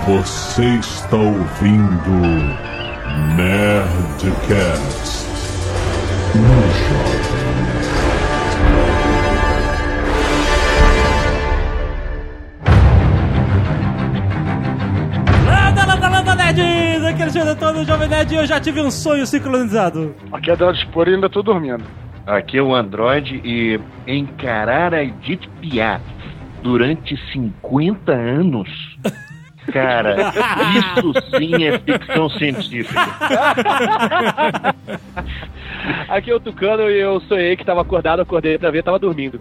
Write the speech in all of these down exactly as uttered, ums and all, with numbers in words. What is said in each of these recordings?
Você está ouvindo Nerdcast no Jovem Nerd. Landa, landa, landa, nerds! Aqui é o Xandão do Jovem Nerd e eu já tive um sonho sincronizado. Aqui é Dado Expor e ainda tô dormindo. Aqui é o Android e encarar a Edith Piaf durante cinquenta anos... Cara, isso sim é ficção científica. Aqui é o Tucano e eu sonhei que tava acordado, acordei pra ver, tava dormindo.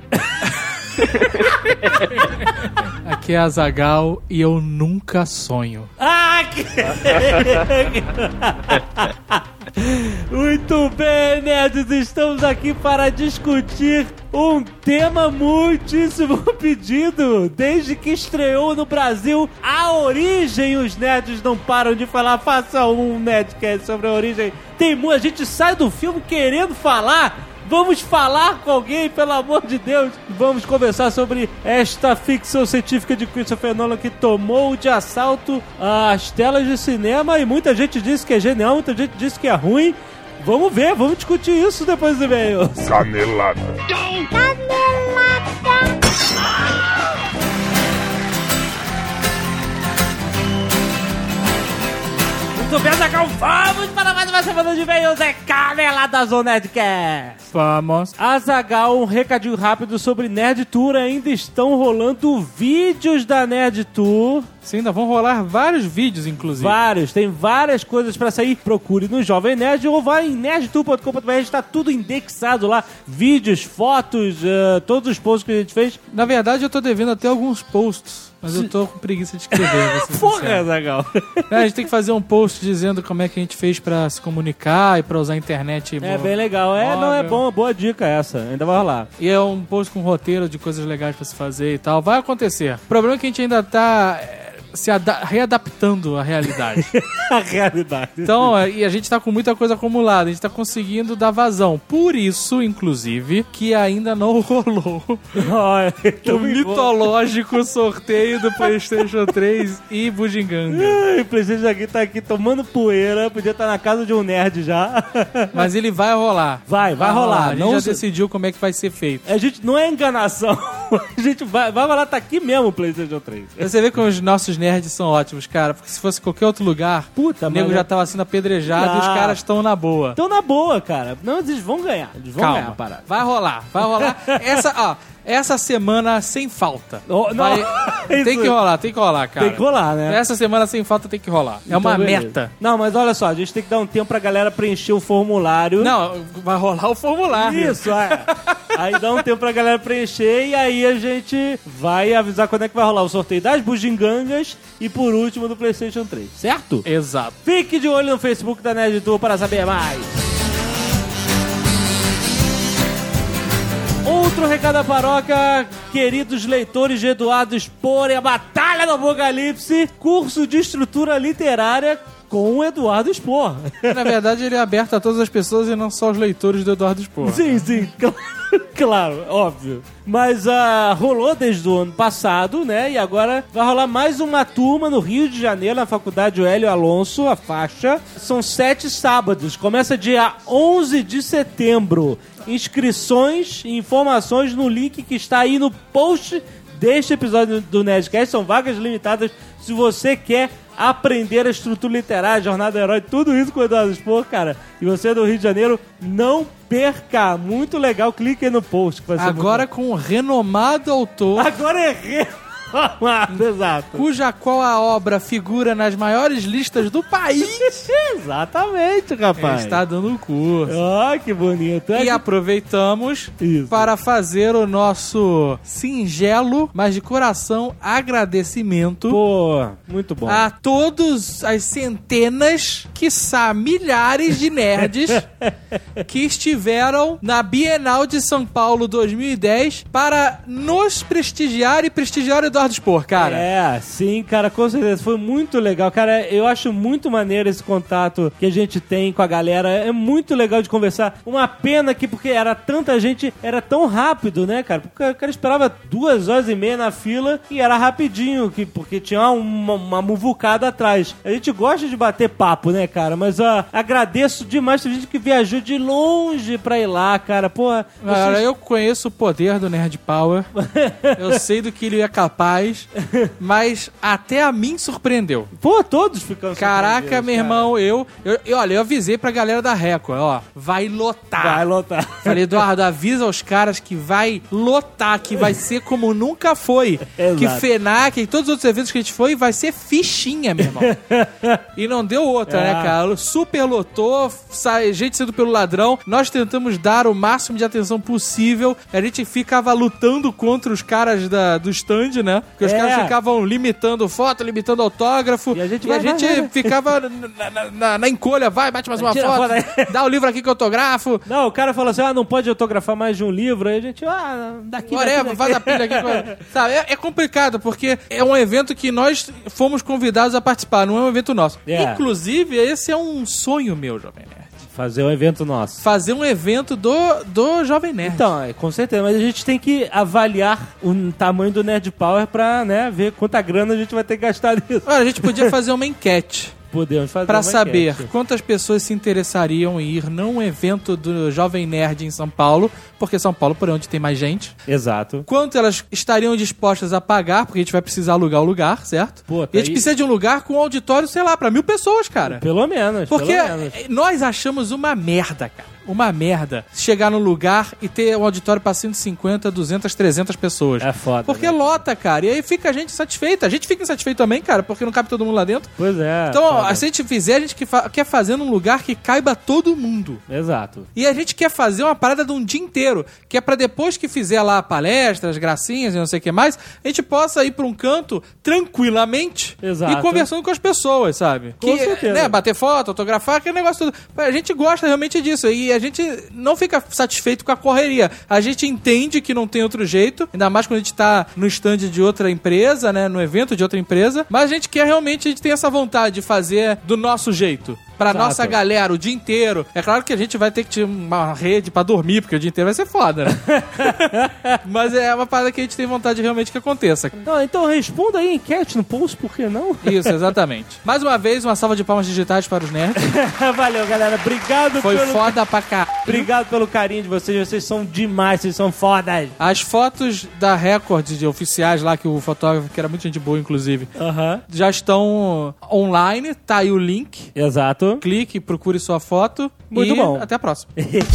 Aqui é a Azaghal e eu nunca sonho. Ah, que... Muito bem, nerds, estamos aqui para discutir um tema muitíssimo pedido. Desde que estreou no Brasil A Origem, os nerds não param de falar. Faça um Nerdcast sobre A Origem. Tem muita gente sai do filme querendo falar. Vamos falar com alguém, pelo amor de Deus. Vamos conversar sobre esta ficção científica de Christopher Nolan que tomou de assalto as telas de cinema e muita gente disse que é genial, muita gente disse que é ruim. Vamos ver, vamos discutir isso depois do e-mail. Canelada. Canelada. Muito bem, Azaghal, vamos para mais uma semana de e-mails. É Canelada Zona Nerdcast. Vamos. Azaghal, um recadinho rápido sobre Nerd Tour. Ainda estão rolando vídeos da Nerd Tour. Sim, ainda vão rolar vários vídeos, inclusive. Vários, tem várias coisas pra sair. Procure no Jovem Nerd ou vai em nerd tour ponto com ponto b r. Está tudo indexado lá. Vídeos, fotos, uh, todos os posts que a gente fez. Na verdade, eu tô devendo até alguns posts. Mas eu tô com preguiça de escrever. Porra, Azaghal. É, a gente tem que fazer um post dizendo como é que a gente fez pra se comunicar e pra usar a internet. É bem legal. É, não, é bom, boa dica essa. Ainda vai rolar. E é um post com roteiro de coisas legais pra se fazer e tal. Vai acontecer. O problema é que a gente ainda tá se readaptando à realidade. A realidade. Então, e a gente tá com muita coisa acumulada, a gente tá conseguindo dar vazão. Por isso, inclusive, que ainda não rolou o mitológico sorteio do PlayStation três e Bugiganga. O PlayStation aqui tá aqui tomando poeira, podia estar na casa de um nerd já. Mas ele vai rolar. Vai, vai, vai rolar. rolar. A gente não já se... decidiu como é que vai ser feito. A gente não é enganação. A gente vai, vai rolar, tá aqui mesmo o PlayStation três. Você vê como os nossos nerds são ótimos, cara, porque se fosse qualquer outro lugar, puta, o nego mano, já tava sendo apedrejado ah, e os caras estão na boa. Estão na boa, cara. Não, eles vão ganhar. Eles vão Calma. ganhar, parada. Vai rolar, vai rolar. Essa, ó, essa semana sem falta. Oh, não. Vai, tem que rolar, tem que rolar, cara. Tem que rolar, né? Essa semana sem falta tem que rolar. É então, uma beleza. meta. Não, mas olha só, a gente tem que dar um tempo pra galera preencher o formulário. Não, vai rolar o formulário. Isso, é. Aí dá um tempo pra galera preencher e aí a gente vai avisar quando é que vai rolar o sorteio das bugigangas e por último do PlayStation três, certo? Exato. Fique de olho no Facebook da Nerd Tour para saber mais. Outro recado da paróquia, queridos leitores de Eduardo Spor e a Batalha do Apocalipse, curso de estrutura literária com o Eduardo Spor. Na verdade, ele é aberto a todas as pessoas e não só os leitores do Eduardo Spor. Sim, sim, claro, claro, óbvio. Mas uh, rolou desde o ano passado, né? E agora vai rolar mais uma turma no Rio de Janeiro, na Faculdade Hélio Alonso, a faixa. São sete sábados, começa dia onze de setembro. Inscrições e informações no link que está aí no post deste episódio do Nerdcast. São vagas limitadas. Se você quer aprender a estrutura literária, jornada do herói, tudo isso com o Eduardo Spor, cara, e você é do Rio de Janeiro, não perca. Muito legal, clique aí no post. Que vai ser agora muito... com um renomado autor. Agora é renomado, exato. Cuja qual a obra figura nas maiores listas do país. Exatamente, rapaz. Ele está dando um curso. Ó, oh, que bonito. E aproveitamos isso para fazer o nosso singelo, mas de coração, agradecimento. Pô, muito bom. A todos as centenas, quiçá milhares de nerds que estiveram na Bienal de São Paulo dois mil e dez para nos prestigiar e prestigiar o Eduardo Spor, cara. É, sim, cara, com certeza. Foi muito legal. Cara, eu acho muito maneiro esse contato que a gente tem com a galera. É muito legal de conversar. Uma pena que, porque era tanta gente, era tão rápido, né, cara? Porque o cara esperava duas horas e meia na fila e era rapidinho, que, porque tinha uma, uma muvucada atrás. A gente gosta de bater papo, né, cara? Mas ó, agradeço demais. Tem gente que viajou de longe pra ir lá, cara. Porra, Cara, vocês... eu conheço o poder do Nerd Power. Eu sei do que ele é capaz, mas até a mim surpreendeu. Pô, todos ficam Caraca, meu cara. irmão, eu, eu, eu... Olha, eu avisei pra galera da Record, ó, vai lotar. Vai lotar. Falei, Eduardo, avisa aos caras que vai lotar, que vai ser como nunca foi. Exato. Que FENAC e todos os outros eventos que a gente foi, vai ser fichinha, meu irmão. E não deu outra, É. né, cara? Super lotou, sai, gente sendo pelo ladrão. Nós tentamos dar o máximo de atenção possível. A gente ficava lutando contra os caras da, do stand, né? Porque os É. caras ficavam limitando foto, limitando autógrafo. E a gente e vai, a gente vai, vai. ficava na, na- na- na encolha, vai, bate mais uma Tira a foto, foto aí. dá o livro aqui que eu autografo. Não, o cara falou assim, ah, não pode autografar mais de um livro. Aí a gente, ah, daqui, Whatever, daqui, faz a daqui. pilha aqui. Sabe, é, é complicado, porque é um evento que nós fomos convidados a participar, não é um evento nosso. É. Inclusive, esse é um sonho meu, Jovem Nerd. Fazer um evento nosso. Fazer um evento do, do Jovem Nerd. Então, é, com certeza, mas a gente tem que avaliar o tamanho do Nerd Power pra, né, ver quanta grana a gente vai ter que gastar nisso. Olha, a gente podia fazer uma enquete Podemos fazer pra uma saber enquete. quantas pessoas se interessariam em ir num evento do Jovem Nerd em São Paulo, porque São Paulo, por onde tem mais gente. Exato. Quanto elas estariam dispostas a pagar, porque a gente vai precisar alugar o lugar, certo? Pô, tá e a gente aí- precisa de um lugar com um auditório, sei lá, pra mil pessoas, cara. Pelo menos, Porque pelo menos. nós achamos uma merda, cara. Uma merda chegar num lugar e ter um auditório pra cento e cinquenta, duzentas, trezentas pessoas. É foda, Porque né? lota, cara. E aí fica a gente satisfeita. A gente fica insatisfeito também, cara, porque não cabe todo mundo lá dentro. Pois é. Então, ó, foda. se a gente fizer, a gente que fa- quer fazer num lugar que caiba todo mundo. Exato. E a gente quer fazer uma parada de um dia inteiro, que é pra depois que fizer lá palestras, gracinhas e não sei o que mais, a gente possa ir pra um canto tranquilamente Exato. e conversando com as pessoas, sabe? Com que, certeza. né, bater foto, autografar, aquele negócio tudo. A gente gosta realmente disso e a gente não fica satisfeito com a correria. A gente entende que não tem outro jeito, ainda mais quando a gente tá no stand de outra empresa, né, no evento de outra empresa, mas a gente quer realmente, a gente tem essa vontade de fazer do nosso jeito. Pra Exato. nossa galera, o dia inteiro. É claro que a gente vai ter que ter uma rede pra dormir, porque o dia inteiro vai ser foda, né? Mas é uma parada que a gente tem vontade realmente que aconteça. Então, então responda aí a enquete no post, por que não? Isso, exatamente. Mais uma vez, uma salva de palmas digitais para os nerds. Valeu, galera. Obrigado Foi pelo... foda pra cá. Obrigado pelo carinho de vocês. Vocês são demais, vocês são fodas. As fotos da Record de oficiais lá, que o fotógrafo, que era muito gente boa, inclusive, Aham. já estão online. Tá aí o link. Exato. Clique, procure sua foto. Muito e bom. até a próxima.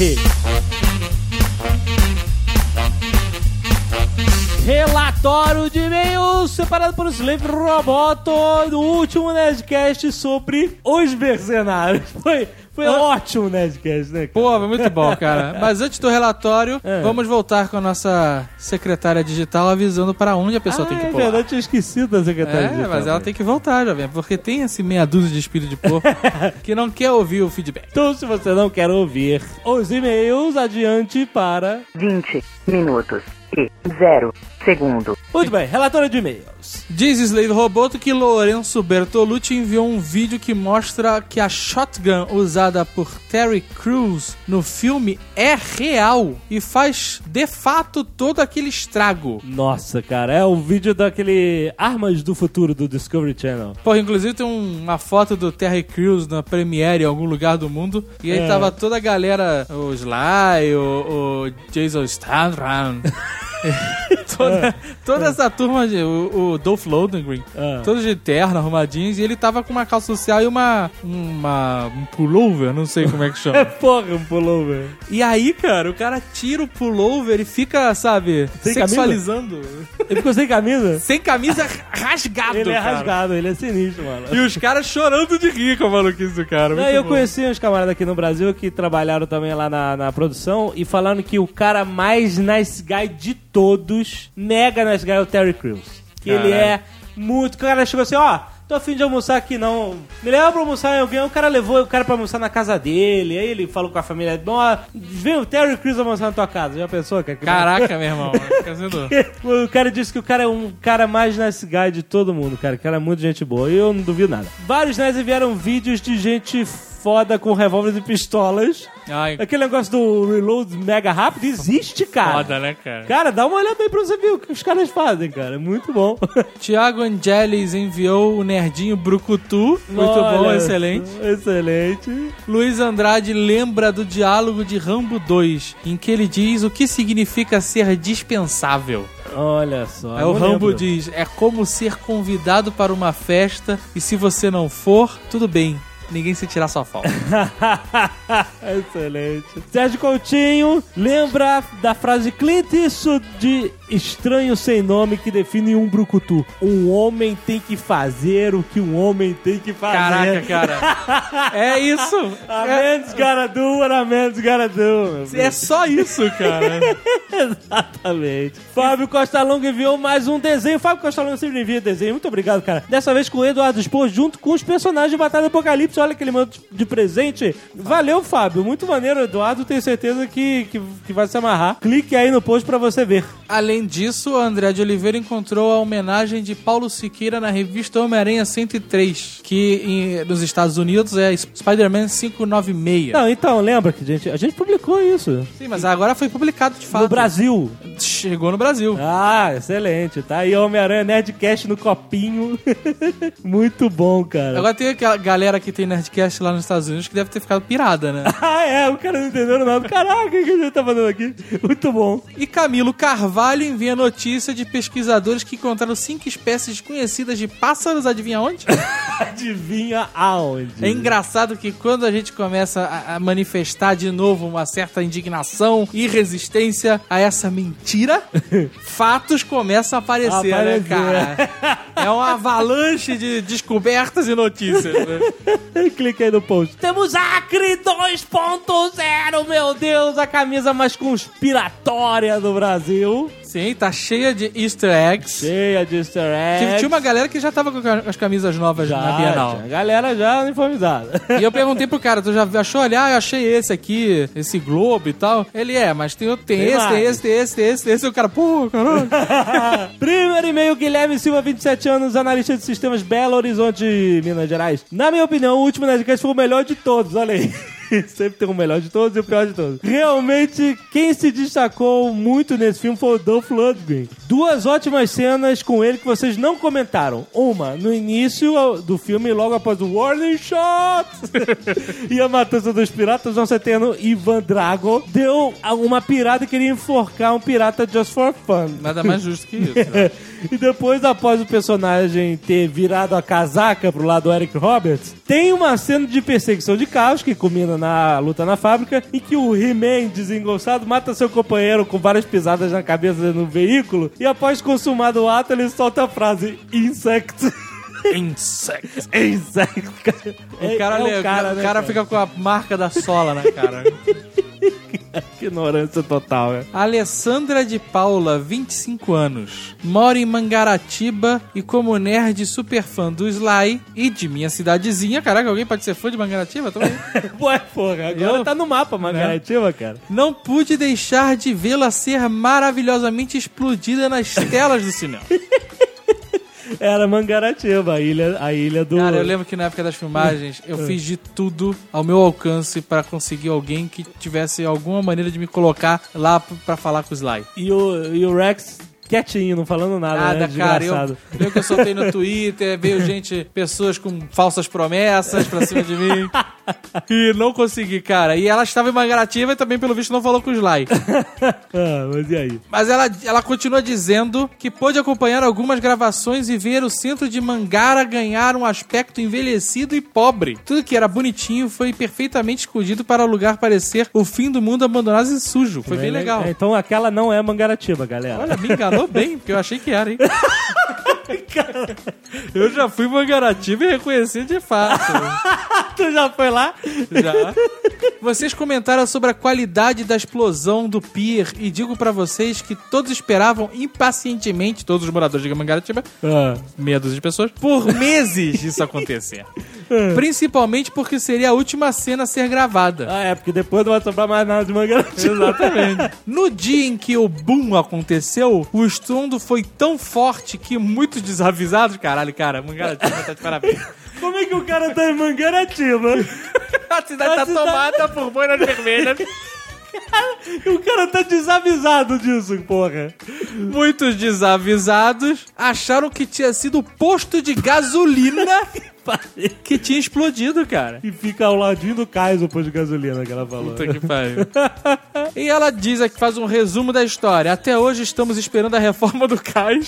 Relatório de e-mails separado por Slave Roboto no último Nerdcast sobre os mercenários. Foi, foi ótimo o Nerdcast, né, cara? Pô, foi muito bom, cara. Mas antes do relatório, É. vamos voltar com a nossa secretária digital avisando para onde a pessoa ah, tem que é pular. verdade, eu tinha esquecido da secretária É, digital. mas ela tem que voltar, jovem, porque tem esse meia dúzia de espírito de porco que não quer ouvir o feedback. Então, se você não quer ouvir os e-mails, adiante para... vinte minutos e zero segundo. Muito bem, relatório de e-mails. Diz Slave Roboto que Lourenço Bertolucci enviou um vídeo que mostra que a shotgun usada por Terry Crews no filme é real e faz, de fato, todo aquele estrago. Nossa, cara, é o vídeo daquele Armas do Futuro do Discovery Channel. Porra, inclusive tem um- uma foto do Terry Crews na Premiere em algum lugar do mundo. E aí É. tava toda a galera, o Sly, o, o Jason Statham, toda, toda essa turma, de, o, o Dolph Lundgren, Ah. todos de terno, arrumadinhos. E ele tava com uma calça social e uma, uma um pullover, não sei como é que chama. Porra, um pullover. E aí, cara, o cara tira o pullover e fica, sabe, Sem sexualizando. Ele ficou sem camisa? Sem camisa, rasgado, Ele é cara. rasgado, ele é sinistro, mano. E os caras chorando de rir com a maluquice do cara. Não, muito eu bom. conheci uns camaradas aqui no Brasil que trabalharam também lá na, na produção e falaram que o cara mais nice guy de todos, mega nice guy, é o Terry Crews. Que ele Caralho. é muito... O cara chegou assim, ó, tô a fim de almoçar aqui não. Me leva pra almoçar em alguém, o cara levou o cara pra almoçar na casa dele, aí ele falou com a família, bom, vem o Terry Crews almoçar na tua casa, já pensou? Que Caraca, meu irmão. O cara disse que o cara é um cara mais nice guy de todo mundo, cara, que era muito gente boa, e eu não duvido nada. Vários nerds enviaram vídeos de gente foda com revólveres e pistolas. Ai. Aquele negócio do reload mega rápido existe, cara. Foda, né, cara? Cara, dá uma olhada aí pra você ver o que os caras fazem, cara. É muito bom. Tiago Angelis enviou o Nerdinho Brucutu. Muito Olha, bom, excelente. Excelente. Luiz Andrade lembra do diálogo de Rambo dois, em que ele diz o que significa ser dispensável. Olha só. Aí o Rambo diz, é como ser convidado para uma festa e se você não for, tudo bem. Ninguém se tirar sua falta. Excelente. Sérgio Coutinho lembra da frase Clint Eastwood de Estranho Sem Nome que define um brucutu. Um homem tem que fazer o que um homem tem que fazer. Caraca, cara. É isso. A é... man's gotta do what a man's gotta do. É só isso, cara. Exatamente. Fábio Costa Longa enviou mais um desenho. Fábio Costa Longa sempre envia desenho. Muito obrigado, cara. Dessa vez com o Eduardo Spor junto com os personagens de Batalha do Apocalipse. Olha que ele mandou de presente. Valeu, Fábio. Muito maneiro, Eduardo. Tenho certeza que, que, que vai se amarrar. Clique aí no post pra você ver. Além disso, o André de Oliveira encontrou a homenagem de Paulo Siqueira na revista Homem-Aranha cento e três, que em, nos Estados Unidos é Spider-Man quinhentos e noventa e seis. Não, então, lembra que a gente, a gente publicou isso. Sim, mas agora foi publicado de fato. No Brasil. Chegou no Brasil. Ah, excelente. Tá aí Homem-Aranha Nerdcast no copinho. Muito bom, cara. Agora tem aquela galera que tem Nerdcast lá nos Estados Unidos que deve ter ficado pirada, né? Ah, é. O cara não entendeu nada. Caraca, o que a gente tá fazendo aqui? Muito bom. E Camilo Carvalho envia notícia de pesquisadores que encontraram cinco espécies desconhecidas de pássaros. Adivinha onde? Adivinha aonde? É engraçado que quando a gente começa a, a manifestar de novo uma certa indignação e resistência a essa mentira, fatos começam a aparecer, Aparecer. né, cara? É uma avalanche de descobertas e notícias, né? Clique aí no post. Temos Acre dois ponto zero, meu Deus, a camisa mais conspiratória do Brasil. Sim, tá cheia de easter eggs. Cheia de easter eggs. Que tinha uma galera que já tava com as camisas novas já, na Bienal. A galera já uniformizada. E eu perguntei pro cara, tu já achou? Olha, ah, eu achei esse aqui, esse globo e tal. Ele é, mas tem, tem, tem esse, tem esse, tem esse, tem esse, tem esse. E o cara, pô, caralho. Primeiro e-mail, Guilherme Silva, vinte e sete anos, analista de sistemas, Belo Horizonte, Minas Gerais. Na minha opinião, o último Nerdcast foi o melhor de todos, olha aí. Sempre tem o melhor de todos e o pior de todos. Realmente, quem se destacou muito nesse filme foi o Dolph Lundgren. Duas ótimas cenas com ele que vocês não comentaram. Uma, no início do filme, logo após o Warning Shot e a matança dos piratas, nosso eterno Ivan Drago deu uma pirata e queria enforcar um pirata just for fun. Nada mais justo que isso. Né? E depois, após o personagem ter virado a casaca pro lado do Eric Roberts, tem uma cena de perseguição de carros que culmina na luta na fábrica, em que o He-Man desengonçado mata seu companheiro com várias pisadas na cabeça no veículo, e após consumado o ato, ele solta a frase Insect. Insect. Insect. O cara, é, é o cara, o né, cara fica com a marca da sola na cara. Que ignorância total, né? Alessandra de Paula, vinte e cinco anos. Mora em Mangaratiba e como nerd super fã do Sly e de minha cidadezinha. Caraca, alguém pode ser fã de Mangaratiba também? Ué, porra, agora Eu... tá no mapa Mangaratiba, cara. Não pude deixar de vê-la ser maravilhosamente explodida nas telas do cinema. Era Mangaratiba, a ilha, a ilha do... Cara, eu lembro que na época das filmagens eu fiz de tudo ao meu alcance pra conseguir alguém que tivesse alguma maneira de me colocar lá pra falar com o Sly. E o, e o Rex... quietinho, não falando nada, nada, né? Cara, eu, eu que eu soltei no Twitter, veio gente, pessoas com falsas promessas pra cima de mim. E não consegui, cara. E ela estava em Mangaratiba e também, pelo visto, não falou com o Sly. Ah, mas e aí? Mas ela, ela continua dizendo que pôde acompanhar algumas gravações e ver o centro de Mangara ganhar um aspecto envelhecido e pobre. Tudo que era bonitinho foi perfeitamente escondido para o lugar parecer o fim do mundo abandonado e sujo. Foi é, bem legal. É, então aquela não é Mangaratiba, galera. Olha, me enganou bem, porque eu achei que era, hein? Eu já fui Mangaratiba e reconheci de fato. Tu já foi lá? Já. Vocês comentaram sobre a qualidade da explosão do pier e digo pra vocês que todos esperavam impacientemente, todos os moradores de Mangaratiba, Ah. meia dúzia de pessoas, por meses isso acontecer. Principalmente porque seria a última cena a ser gravada. Ah, é, porque depois não vai sobrar mais nada de Mangaratiba. Exatamente. No dia em que o boom aconteceu, o estrondo foi tão forte que muitos desavisados... Caralho, cara, Mangaratiba tá de parabéns. Como é que o cara tá em Mangaratiba? A cidade A tá cidade- tomada por boinas vermelhas. O cara tá desavisado disso, porra. Muitos desavisados acharam que tinha sido o posto de gasolina que tinha explodido, cara. E fica ao ladinho do cais o posto de gasolina que ela falou. Puta que pariu. E ela diz aqui, faz um resumo da história. Até hoje estamos esperando a reforma do cais.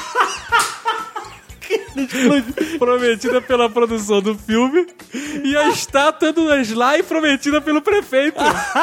Prometida pela produção do filme. E a estátua do Sly prometida pelo prefeito.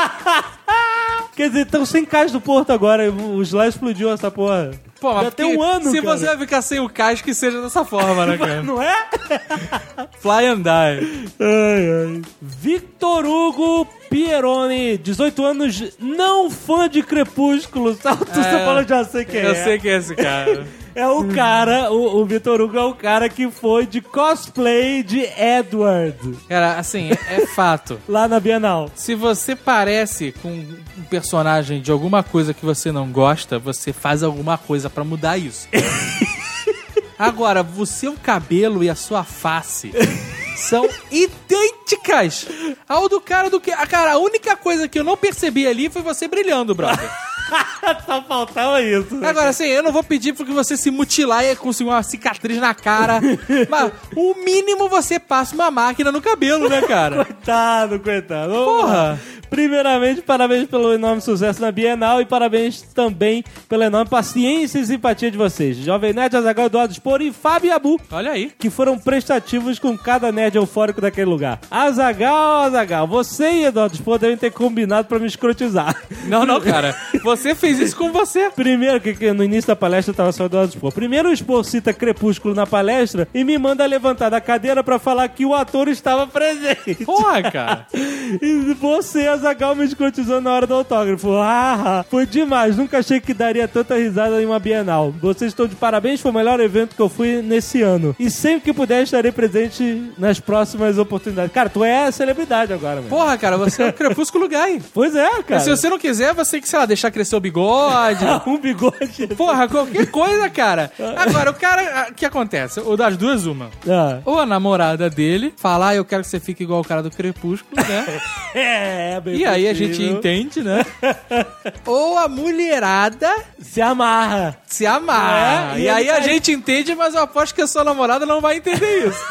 Quer dizer, estão sem cais do porto agora. O Sly explodiu essa porra. Pô, Já mas tem um ano, se cara. você vai ficar sem o cais, que seja dessa forma, né, cara? Não é? Fly and die. Ai, ai. Victor Hugo Pieroni, dezoito anos, não fã de Crepúsculo. Sabe? Tu É, falando, já sei quem Eu é. sei quem é esse cara. É o cara, o, o Victor Hugo é o cara que foi de cosplay de Edward Cara, assim, é fato. lá na Bienal. Se você parece com um personagem de alguma coisa que você não gosta, você faz alguma coisa pra mudar isso. Agora, o seu cabelo e a sua face são idênticas ao do cara do que... Cara, a única coisa que eu não percebi ali foi você brilhando, brother. Só faltava isso. Agora, assim, eu não vou pedir porque você se mutilar e conseguir uma cicatriz na cara. Mas o mínimo você passa uma máquina no cabelo, né, cara? Coitado, coitado. Porra. Primeiramente, parabéns pelo enorme sucesso na Bienal e parabéns também pela enorme paciência e simpatia de vocês. Jovem Nerd, Azaghal, Eduardo Spor e Fábio Abu, Olha aí. que foram prestativos com cada nerd eufórico daquele lugar. Azaghal, Azaghal, você e Eduardo Spor devem ter combinado pra me escrotizar. Não, não, cara. Você fez isso com você. Primeiro, que, que no início da palestra tava só o Eduardo Spor. Primeiro o Spor cita Crepúsculo na palestra e me manda levantar da cadeira pra falar que o ator estava presente. Porra, cara. E você, Azaghal, me escrotizou na hora do autógrafo. Ah, foi demais. Nunca achei que daria tanta risada em uma Bienal. Vocês estão de parabéns, foi o melhor evento que eu fui nesse ano. E sempre que puder, estarei presente nas próximas oportunidades. Cara, tu é celebridade agora, mano. Porra, cara, você é um crepúsculo guy. Pois é, cara. Mas se você não quiser, você tem que, sei lá, deixar crescer o bigode. um bigode. Porra, qualquer coisa, cara. Agora, o cara... O que acontece? O das duas, uma. Ah. Ou a namorada dele fala, ah, eu quero que você fique igual o cara do Crepúsculo, né? É, bem E aí a possível. gente entende, né? Ou a mulherada Se amarra. se amarra. É, e e aí ele a tá- gente entende, mas eu aposto que a sua namorada não vai entender isso.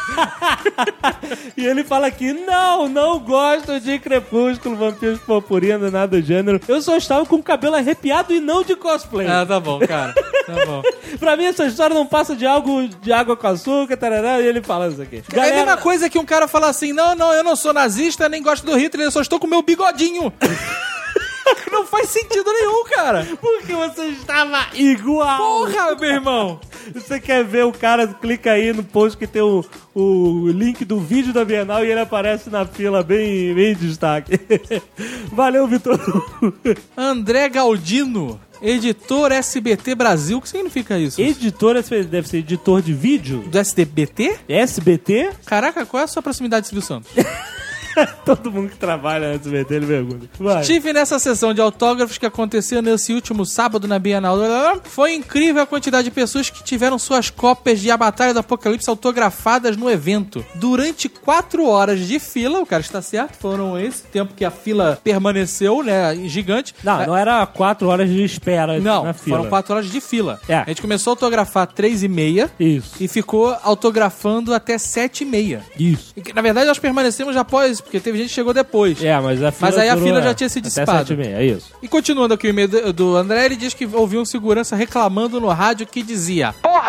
E ele fala aqui, não, não gosto de Crepúsculo, Vampiros Purpurina, nada do gênero. Eu só estava com o cabelo arrepiado e não de cosplay. Ah, tá bom, cara. Tá bom. Pra mim, essa história não passa de algo de água com açúcar, tarará, e ele fala isso aqui. É a mesma coisa que um cara fala assim, não, não, eu não sou nazista, nem gosto do Hitler, eu só estou com meu bigodinho. Não faz sentido nenhum, cara. Porque você estava igual. Porra, meu irmão. Você quer ver o cara, clica aí no post que tem o, o link do vídeo da Bienal e ele aparece na fila bem, bem em destaque. Valeu, Vitor. André Galdino, editor S B T Brasil. O que significa isso? Editor, deve ser editor de vídeo? Do S B T? S B T? Caraca, qual é a sua proximidade de Silvio Santos? Todo mundo que trabalha na S B T, ele pergunta. Vai. Estive nessa sessão de autógrafos que aconteceu nesse último sábado na Bienal. Foi incrível a quantidade de pessoas que tiveram suas cópias de A Batalha do Apocalipse autografadas no evento. Durante quatro horas de fila, o cara está certo, foram esse tempo que a fila permaneceu, né, gigante. Não, não era quatro horas de espera Não, na fila. foram quatro horas de fila. É. A gente começou a autografar três e meia Isso. e ficou autografando até sete e meia. Isso. E que, na verdade, nós permanecemos após, porque teve gente que chegou depois. É, mas a fila Mas aí a durou, fila é, já tinha sido até dissipada. sete e meia, é isso. E continuando aqui o e-mail do- do André, ele diz que ouviu um segurança reclamando no rádio que dizia: Porra,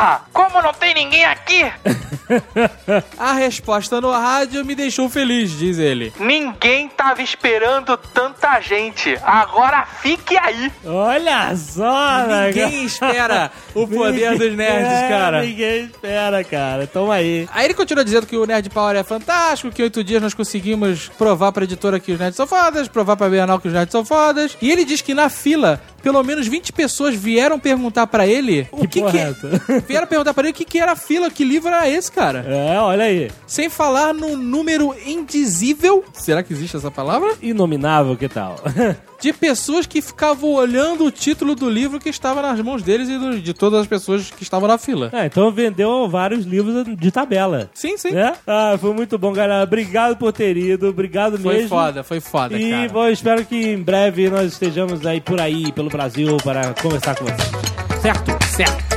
Porra! Como não tem ninguém aqui? A resposta no rádio me deixou feliz, diz ele. Ninguém tava esperando tanta gente. Agora fique aí. Olha só, Ninguém espera o poder dos nerds, cara. Ninguém espera, cara. Toma aí. Aí ele continua dizendo que o Nerd Power é fantástico, que em oito dias nós conseguimos provar pra editora que os nerds são fodas, provar pra Bienal que os nerds são fodas. E ele diz que na fila, pelo menos vinte pessoas vieram perguntar pra ele o que que... que... vieram perguntar pra ele o que que era a fila, que livro era esse, cara. É, olha aí. Sem falar no número indizível, será que existe essa palavra? Inominável, que tal? De pessoas que ficavam olhando o título do livro que estava nas mãos deles e do, de todas as pessoas que estavam na fila. É, então vendeu vários livros de tabela. Sim, sim. É? Ah, foi muito bom, galera. Obrigado por ter ido. Obrigado foi mesmo. Foi foda, foi foda, e, cara. E bom, espero que em breve nós estejamos aí por aí, pelo Brasil, para conversar com vocês. Certo? Certo.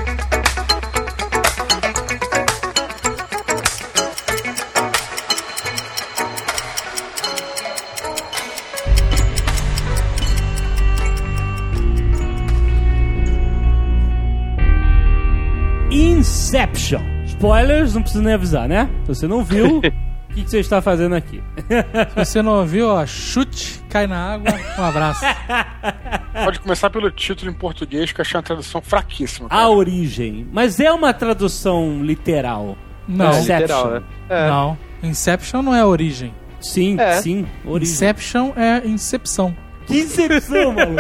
Inception. Spoilers, não precisa nem avisar, né? Se você não viu, o que, que você está fazendo aqui? Se você não ouviu, ó, chute, cai na água, um abraço. Pode começar pelo título em português, que eu achei uma tradução fraquíssima. Cara. A Origem. Mas é uma tradução literal. Não. Inception. É literal, né? É. Não. Inception não é a origem. Sim, É. sim. Origem. Inception é incepção. Que incepção, maluco.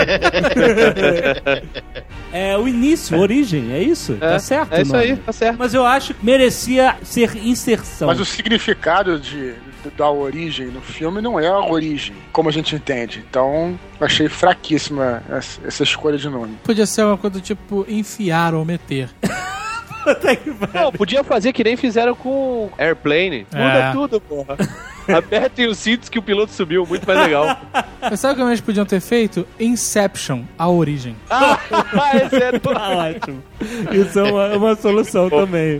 É o início, origem, é isso? É, tá certo? É isso não? aí, tá certo. Mas eu acho que merecia ser inserção. Mas o significado de, da origem no filme não é a origem, como a gente entende. Então, eu achei fraquíssima essa, essa escolha de nome. Podia ser uma coisa do tipo enfiar ou meter. Não, podia fazer que nem fizeram com Airplane. É. Muda tudo, porra. Apertem os cintos que o piloto subiu, muito mais legal. Mas sabe o que eles podiam ter feito? Inception, a origem. Ah, esse é do... Tá ótimo. Isso é uma, uma solução também.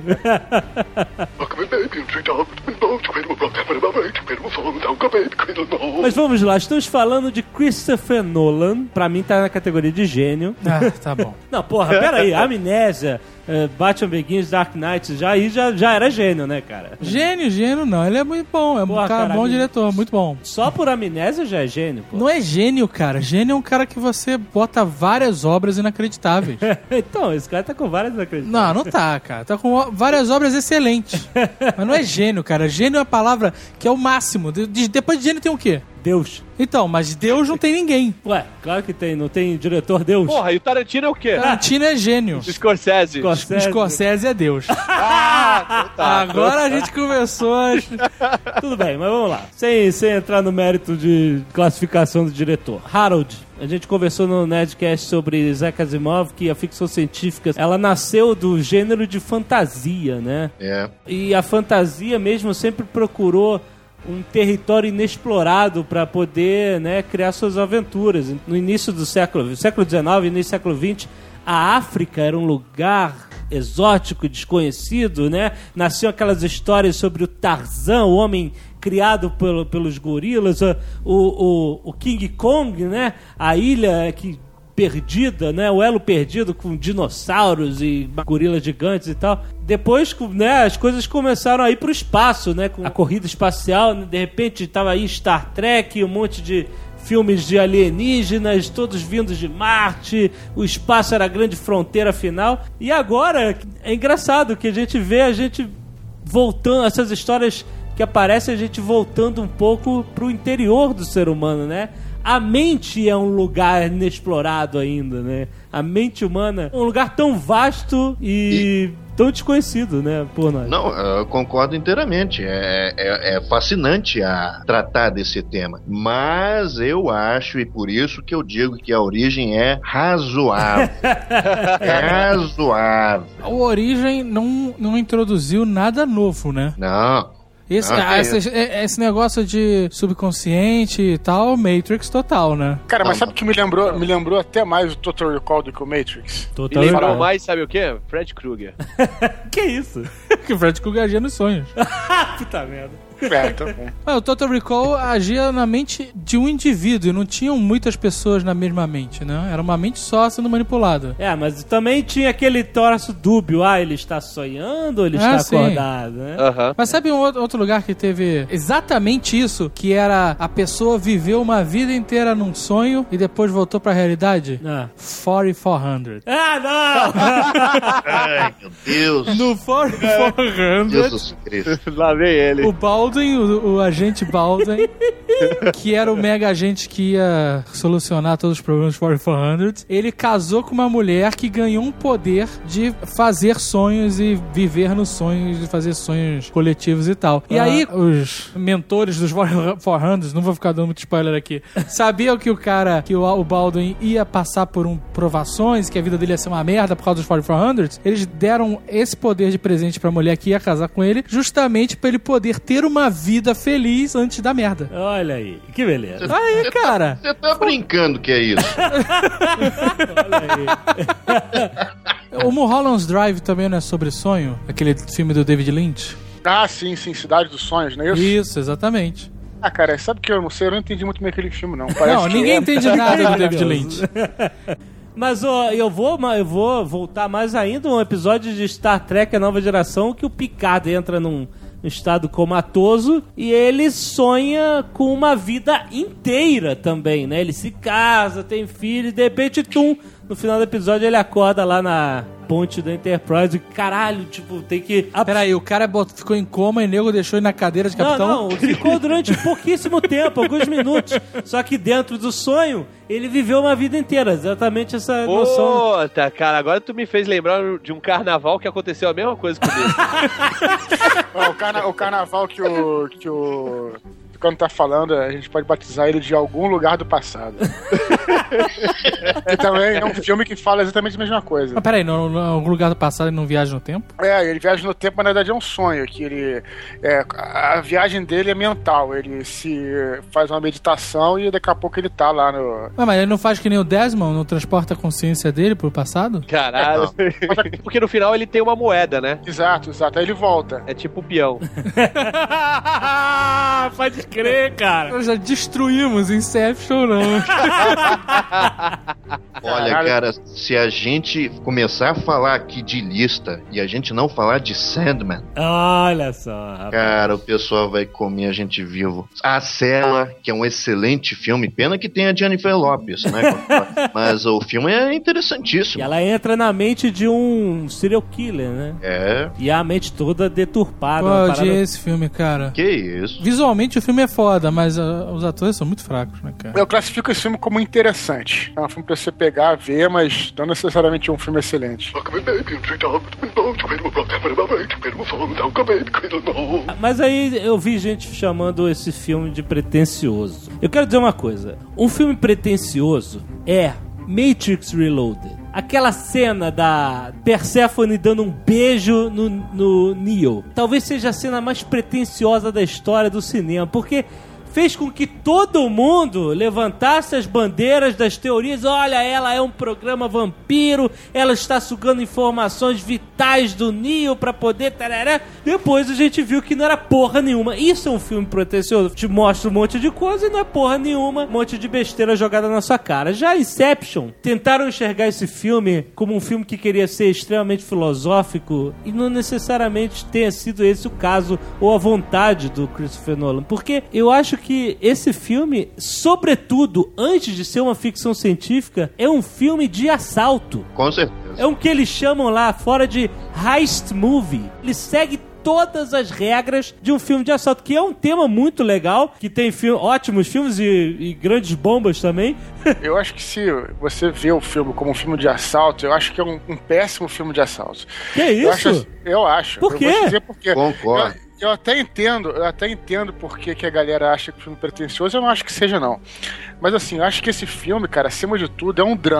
Mas vamos lá, estamos falando de Christopher Nolan. Pra mim tá na categoria de gênio. Ah, tá bom. Não, porra, peraí, Amnésia, uh, Batman Begins, Dark Knight, já, aí já, já era gênio, né, cara? Gênio, gênio não. Ele é muito bom. É um Porra, cara caralho. bom diretor, muito bom. Só por Amnésia já é gênio, pô. Não é gênio, cara. Gênio é um cara que você bota várias obras inacreditáveis. Então, esse cara tá com várias inacreditáveis. Não, não tá, cara. Tá com o- várias obras excelentes. Mas não é gênio, cara. Gênio é a palavra que é o máximo. De- de- depois de gênio tem o quê? Deus. Então, mas Deus não tem ninguém. Ué, claro que tem, não tem diretor Deus. Porra, e o Tarantino é o quê? Tarantino é gênio. Scorsese. Scorsese. Scorsese é Deus. Ah, tá. Agora a gente começou a... Tudo bem, mas vamos lá. Sem, sem entrar no mérito de classificação do diretor. Harold, a gente conversou no Nerdcast sobre Isaac Asimov, que a ficção científica, ela nasceu do gênero de fantasia, né? É. E a fantasia mesmo sempre procurou um território inexplorado para poder, né, criar suas aventuras. No início do século, século dezenove e início do século vinte, a África era um lugar exótico, desconhecido, né? Nasciam aquelas histórias sobre o Tarzan, o homem criado pelo, pelos gorilas, o, o, o King Kong, né? A ilha que perdida, né? O elo perdido com dinossauros e gorilas gigantes e tal. Depois, né, as coisas começaram a ir pro espaço, né? Com a corrida espacial, de repente tava aí Star Trek, um monte de filmes de alienígenas, todos vindos de Marte, o espaço era a grande fronteira final. E agora, é engraçado que a gente vê a gente voltando, essas histórias que aparecem, a gente voltando um pouco pro interior do ser humano, né? A mente é um lugar inexplorado ainda, né? A mente humana é um lugar tão vasto e, e... tão desconhecido, né, por nós. Não, eu concordo inteiramente. É, é, é fascinante a tratar desse tema. Mas eu acho, e por isso que eu digo que a origem é razoável. É razoável. A origem não, não introduziu nada novo, né? Não. Esse, Ah, ah, esse, esse negócio de subconsciente e tal, Matrix total, né? Cara, mas sabe o que me lembrou? Me lembrou até mais o Total Recall do que o Matrix. Total Me lembrou Recall. mais, sabe o quê? Fred Krueger. Que isso? Que o Fred Krueger agia nos sonhos. Puta merda. É, tá bom. Ah, o Total Recall agia na mente de um indivíduo e não tinham muitas pessoas na mesma mente, né? Era uma mente só sendo manipulada. É, mas também tinha aquele troço dúbio. Ah, ele está sonhando ou ele Ah, está sim. acordado, né? Aham. Mas sabe um outro outro lugar que teve exatamente isso? Que era a pessoa viveu uma vida inteira num sonho e depois voltou pra realidade? Ah, forty four hundred. ah não! Ai, meu Deus. No forty four hundred, Jesus Cristo. Lá vem ele. o Baldwin, o, o agente Baldwin, que era o mega agente que ia solucionar todos os problemas do forty four hundred, ele casou com uma mulher que ganhou um poder de fazer sonhos e viver nos sonhos, de fazer sonhos coletivos e tal. E Ah. aí, os mentores dos forty four hundred, não vou ficar dando muito spoiler aqui, sabiam que o cara, que o, o Baldwin ia passar por um provações, que a vida dele ia ser uma merda por causa dos forty four hundred, eles deram esse poder de presente pra mulher que ia casar com ele, justamente pra ele poder ter uma vida feliz antes da merda. Olha aí, que beleza. Aí, cara. Você tá brincando que é isso? O Mulholland's Drive também não é sobre sonho? Aquele filme do David Lynch? Ah, sim, sim, Cidade dos Sonhos, não é isso? Isso, exatamente. Ah, cara, sabe que eu não sei, eu não entendi muito bem aquele filme, não. Parece Não, que ninguém é. entende nada do David Lynch. Mas ó, eu vou, eu vou voltar mais ainda um episódio de Star Trek A Nova Geração que o Picard entra num, num estado comatoso e ele sonha com uma vida inteira também, né? Ele se casa, tem filho e de repente, tum, no final do episódio ele acorda lá na ponte da Enterprise e caralho, tipo, tem que... Peraí, o cara bot- ficou em coma e o nego deixou ele na cadeira de Não, capitão? não, ficou durante pouquíssimo tempo, alguns minutos. Só que dentro do sonho, ele viveu uma vida inteira. Exatamente essa noção. Puta, cara, agora tu me fez lembrar de um carnaval que aconteceu a mesma coisa comigo. Ó, o, carna- o carnaval que o. que o. Quando tá falando, a gente pode batizar ele de algum lugar do passado. E também é um filme que fala exatamente a mesma coisa. Mas peraí, no, no, algum lugar do passado ele não viaja no tempo? É, ele viaja no tempo, mas na verdade é um sonho. Que ele. É, a viagem dele é mental. Ele se faz uma meditação e daqui a pouco ele tá lá no. Ah, mas ele não faz que nem o Desmond, não transporta a consciência dele pro passado? Caralho. Porque no final ele tem uma moeda, né? Exato, exato. Aí ele volta. É tipo o peão. Pode crer, cara. Nós já destruímos Inception, não. Olha, Caralho. cara, se a gente começar a falar aqui de lista e a gente não falar de Sandman, Olha só, rapaz. cara, o pessoal vai comer a gente vivo. A Cela, que é um excelente filme, pena que tem a Jennifer Lopez, né? Mas o filme é E interessantíssimo. ela entra na mente de um serial killer, né? É, E a mente toda deturpada. Pô, uma eu parada- odiei esse filme, cara. que isso. Visualmente o filme é foda, mas ah, os atores são muito fracos, né, cara? Eu classifico esse filme como interessante. É um filme pra você pegar, ver, mas não necessariamente um filme excelente. Mas aí eu vi gente chamando esse filme de pretensioso. Eu quero dizer uma coisa. Um filme pretensioso é Matrix Reloaded. Aquela cena da Persephone dando um beijo no, no Neo. Talvez seja a cena mais pretensiosa da história do cinema, porque fez com que todo mundo levantasse as bandeiras das teorias. Olha, ela é um programa vampiro, ela está sugando informações vitais do Neo pra poder... Tarará. Depois a gente viu que não era porra nenhuma. Isso é um filme pretensioso. Te mostra um monte de coisa e não é porra nenhuma. Um monte de besteira jogada na sua cara. Já Inception, tentaram enxergar esse filme como um filme que queria ser extremamente filosófico e não necessariamente tenha sido esse o caso ou a vontade do Christopher Nolan. Porque eu acho que esse filme, sobretudo, antes de ser uma ficção científica, é um filme de assalto. Com certeza. É um que eles chamam lá fora de heist movie. Ele segue todas as regras de um filme de assalto, que é um tema muito legal, que tem filme, ótimos filmes e, e grandes bombas também. Eu acho que se você vê o filme como um filme de assalto, eu acho que é um, um péssimo filme de assalto. Que Eu isso? acho. Eu acho. Por Eu quê? vou te dizer por quê. Concordo. Eu, eu até entendo, eu até entendo por que que a galera acha que o filme é pretensioso, eu não acho que seja, não. Mas assim, eu acho que esse filme, cara, acima de tudo, é um drama.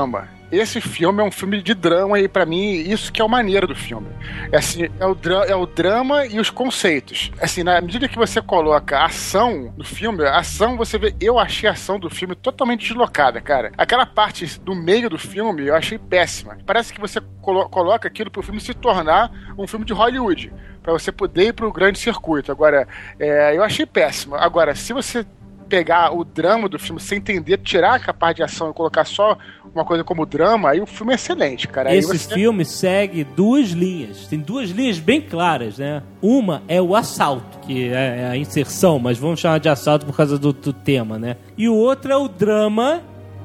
esse filme é um filme de drama e pra mim isso que é o maneiro do filme. É, assim, é, o dra- é o drama e os conceitos. Assim, na medida que você coloca a ação no filme, a ação você vê, eu achei a ação do filme totalmente deslocada, cara. Aquela parte do meio do filme eu achei péssima. Parece que você colo- coloca aquilo pro filme se tornar um filme de Hollywood, pra você poder ir pro grande circuito. Agora, é, eu achei péssimo. Agora, se você pegar o drama do filme sem entender, tirar a parte de ação e colocar só uma coisa como drama, aí o filme é excelente, cara. Aí Esse você... filme segue duas linhas. Tem duas linhas bem claras, né? Uma é o assalto, que é a inserção, mas vamos chamar de assalto por causa do, do tema, né? E o outro é o drama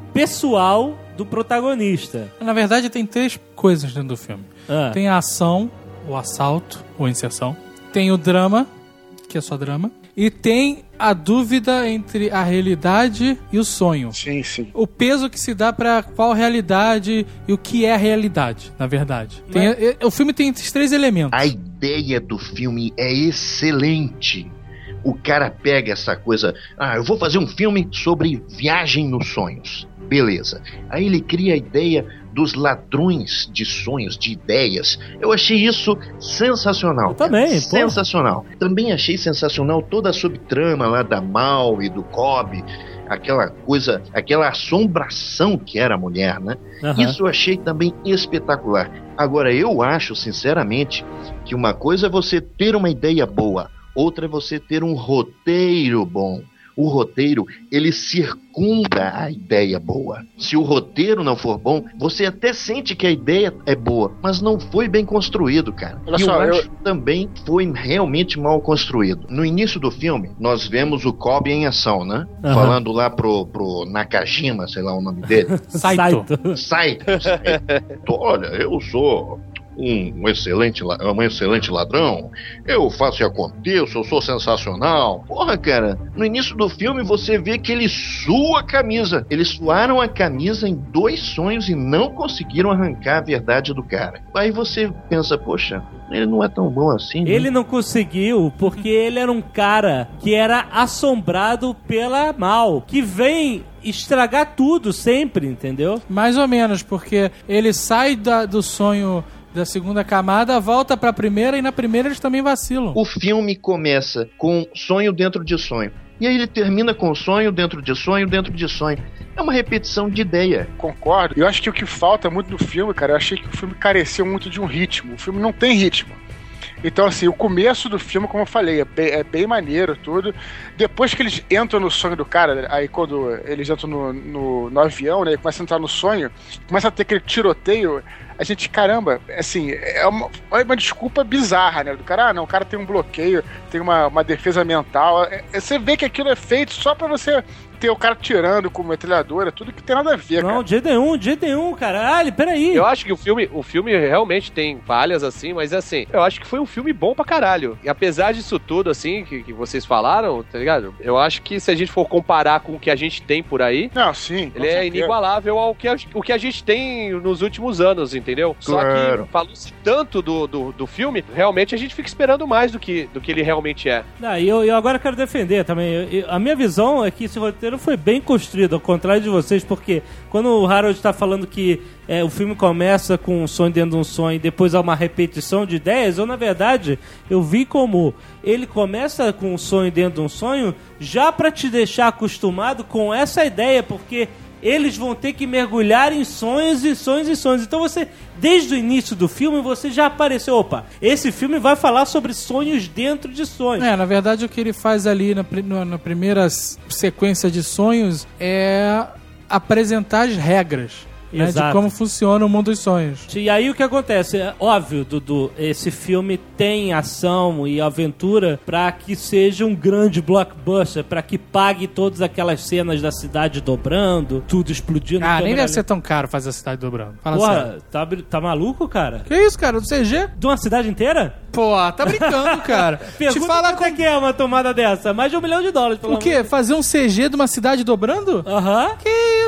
pessoal do protagonista. Na verdade, tem três coisas dentro do filme. Ah. Tem a ação, o assalto, ou inserção. Tem o drama, que é só drama. E tem a dúvida entre a realidade e o sonho. Sim, sim. O peso que se dá pra qual realidade e o que é a realidade, na verdade. Tem, é, o filme tem esses três elementos. A ideia do filme é excelente. O cara pega essa coisa, ah, eu vou fazer um filme sobre viagem nos sonhos. Beleza. Aí ele cria a ideia dos ladrões de sonhos, de ideias. Eu achei isso sensacional. Eu também, pô. Sensacional. Também achei sensacional toda a subtrama lá da Mal e do Cobb. Aquela coisa, aquela assombração que era a mulher, né? Uhum. Isso eu achei também espetacular. Agora, eu acho, sinceramente, que uma coisa é você ter uma ideia boa, outra é você ter um roteiro bom. O roteiro, ele circunda a ideia boa. Se o roteiro não for bom, você até sente que a ideia é boa, mas não foi bem construído, cara. Olha e só, eu eu... acho que também foi realmente mal construído. No início do filme, nós vemos o Cobb em ação, né? Uhum. Falando lá pro, pro Nakajima, sei lá o nome dele. Saito. Saito. Saito. Olha, eu sou... Um excelente, um excelente ladrão, eu faço e aconteço, eu sou sensacional. Porra, cara, no início do filme você vê que ele sua a camisa. Eles suaram a camisa em dois sonhos e não conseguiram arrancar a verdade do cara. Aí você pensa, poxa, ele não é tão bom assim, né? Ele não conseguiu porque ele era um cara que era assombrado pela Mal, que vem estragar tudo sempre, entendeu? Mais ou menos, porque ele sai da, do sonho da segunda camada, volta pra primeira e na primeira eles também vacilam. O filme começa com sonho dentro de sonho. E aí ele termina com sonho dentro de sonho dentro de sonho. É uma repetição de ideia. Concordo. Eu acho que o que falta muito no filme, cara, eu achei que o filme careceu muito de um ritmo. O filme não tem ritmo. Então, assim, o começo do filme, como eu falei, é bem, é bem maneiro, tudo. Depois que eles entram no sonho do cara, aí quando eles entram no, no, no avião, né, e começam a entrar no sonho, começa a ter aquele tiroteio, a gente, caramba, assim, é uma, é uma desculpa bizarra, né, do cara, ah, não, o cara tem um bloqueio, tem uma, uma defesa mental, é, você vê que aquilo é feito só pra você ter o cara tirando com metralhadora, tudo que tem nada a ver, não, cara. Não, de jeito nenhum, de jeito nenhum, caralho, peraí. Eu acho que o filme, o filme realmente tem falhas, assim, mas assim, eu acho que foi um filme bom pra caralho. E apesar disso tudo, assim, que, que vocês falaram, tá ligado? Eu acho que se a gente for comparar com o que a gente tem por aí, não, sim, ele é inigualável ao que a, o que a gente tem nos últimos anos, entendeu? Claro. Só que falou-se tanto do, do, do filme, realmente a gente fica esperando mais do que, do que ele realmente é. Ah, e eu, eu agora quero defender também. Eu, eu, a minha visão é que esse roteiro foi bem construído, ao contrário de vocês, porque quando o Harold está falando que é, o filme começa com um sonho dentro de um sonho e depois há uma repetição de ideias, eu, na verdade, eu vi como ele começa com um sonho dentro de um sonho já para te deixar acostumado com essa ideia, porque eles vão ter que mergulhar em sonhos e sonhos e sonhos. Então você, desde o início do filme, você já apareceu, opa, esse filme vai falar sobre sonhos dentro de sonhos. É, na verdade o que ele faz ali na, na, na primeira sequência de sonhos é apresentar as regras. Né, de como funciona o mundo dos sonhos. E aí o que acontece? É óbvio, Dudu, esse filme tem ação e aventura pra que seja um grande blockbuster, pra que pague todas aquelas cenas da cidade dobrando, tudo explodindo. Ah, nem deve ser tão caro fazer a cidade dobrando. Fala Porra, tá, tá maluco, cara? Que isso, cara? Do C G? De uma cidade inteira? Pô, tá brincando, cara. Pergunta Te fala quanto é que é uma tomada dessa? Mais de um milhão de dólares, pelo O quê? Fazer um C G de uma cidade dobrando? Aham. Que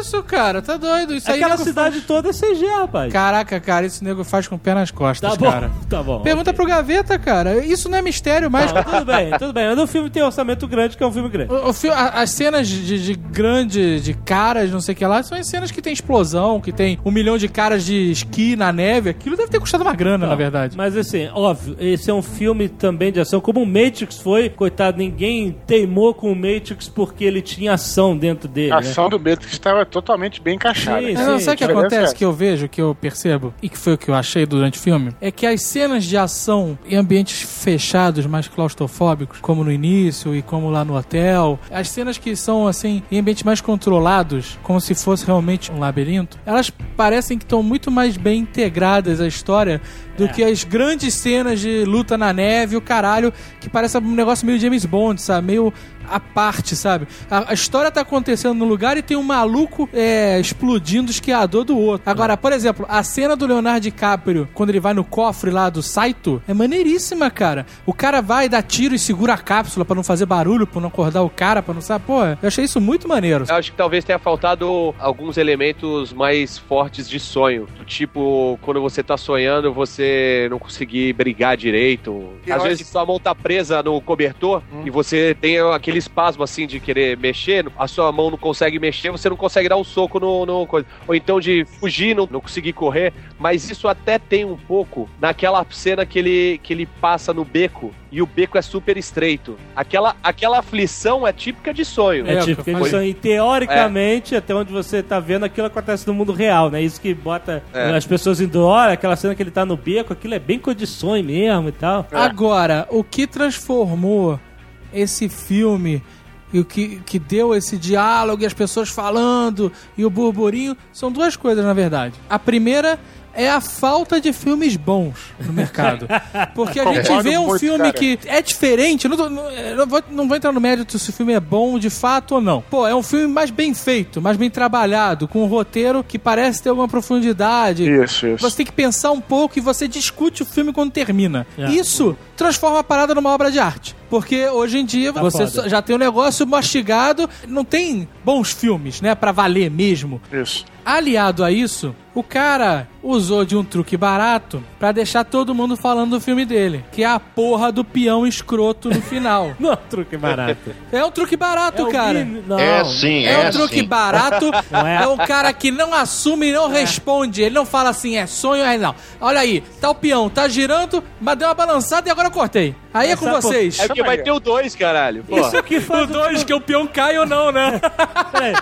isso, cara? Tá doido? Isso aí Aquela nego cidade faz... toda é C G, rapaz. Caraca, cara, isso nego faz com o pé nas costas, Tá bom, cara. tá bom. Pergunta ok. pro Gaveta, cara. Isso não é mistério, mas... Não, tudo bem, tudo bem. Mas o filme tem orçamento grande, que é um filme grande. O, o fi- a- as cenas de, de grande, de caras, não sei o que lá, são as cenas que tem explosão, que tem um milhão de caras de esqui na neve. Aquilo deve ter custado uma grana, Não, na verdade. Mas assim, óbvio, esse é um filme também de ação, como o Matrix foi. Coitado, ninguém teimou com o Matrix porque ele tinha ação dentro dele, A né? ação do Matrix estava totalmente bem encaixada. Sim, Mas não, sabe o que a diferença acontece, é que eu vejo, que eu percebo, e que foi o que eu achei durante o filme? É que as cenas de ação em ambientes fechados, mais claustrofóbicos, como no início e como lá no hotel, as cenas que são, assim, em ambientes mais controlados, como se fosse realmente um labirinto, elas parecem que estão muito mais bem integradas à história do É. que as grandes cenas de luta na neve, o caralho, que parece um negócio meio James Bond, sabe? Meio à parte, sabe? A, a história tá acontecendo no lugar e tem um maluco é, explodindo o esquiador do outro. Agora, por exemplo, a cena do Leonardo DiCaprio, quando ele vai no cofre lá do Saito, é maneiríssima, cara. O cara vai dar tiro e segura a cápsula pra não fazer barulho, pra não acordar o cara, pra não saber. Pô, eu achei isso muito maneiro. Eu acho que talvez tenha faltado alguns elementos mais fortes de sonho. Do tipo, quando você tá sonhando, você não conseguir brigar direito. E Às eu vezes sua mão tá presa no cobertor e você tem aquele espasmo assim de querer mexer, a sua mão não consegue mexer, você não consegue dar um soco no, no coisa. Ou então de fugir, não, não conseguir correr. Mas isso até tem um pouco naquela cena que ele, que ele passa no beco e o beco é super estreito. Aquela, aquela aflição é típica de sonho. É, É, tipo, foi- eles são, e teoricamente, até onde você tá vendo, aquilo acontece no mundo real, né? Isso que bota É. as pessoas indo, olha, aquela cena que ele tá no beco, aquilo é bem condições mesmo e tal. Agora, o que transformou esse filme e o que, que deu esse diálogo e as pessoas falando e o burburinho são duas coisas, na verdade. A primeira é a falta de filmes bons no mercado. Porque a gente Concordo vê um muito, filme cara. que é diferente. Eu não, tô- não, eu não vou, não vou entrar no mérito se o filme é bom de fato ou não. Pô, é um filme mais bem feito, mais bem trabalhado, com um roteiro que parece ter alguma profundidade. Isso, isso. Você tem que pensar um pouco e você discute o filme quando termina. É. Isso transforma a parada numa obra de arte. Porque hoje em dia Tá você foda. só- já tem um negócio mastigado, não tem bons filmes, né, pra valer mesmo. Isso. Aliado a isso, o cara usou de um truque barato pra deixar todo mundo falando do filme dele, que é a porra do peão escroto no final. Não é um truque barato. É um truque barato, É o cara. mínimo- não. É sim, É é, um truque sim. barato, Não é? é um cara que não assume e não responde. Ele não fala assim, é sonho, é não. Olha aí, tá o peão, tá girando, mas deu uma balançada e agora eu cortei. Aí é Mas com sabe por- vocês. É porque vai ter o dois, caralho. Pô. Isso que faz O dois, que o peão cai ou não, né? Peraí.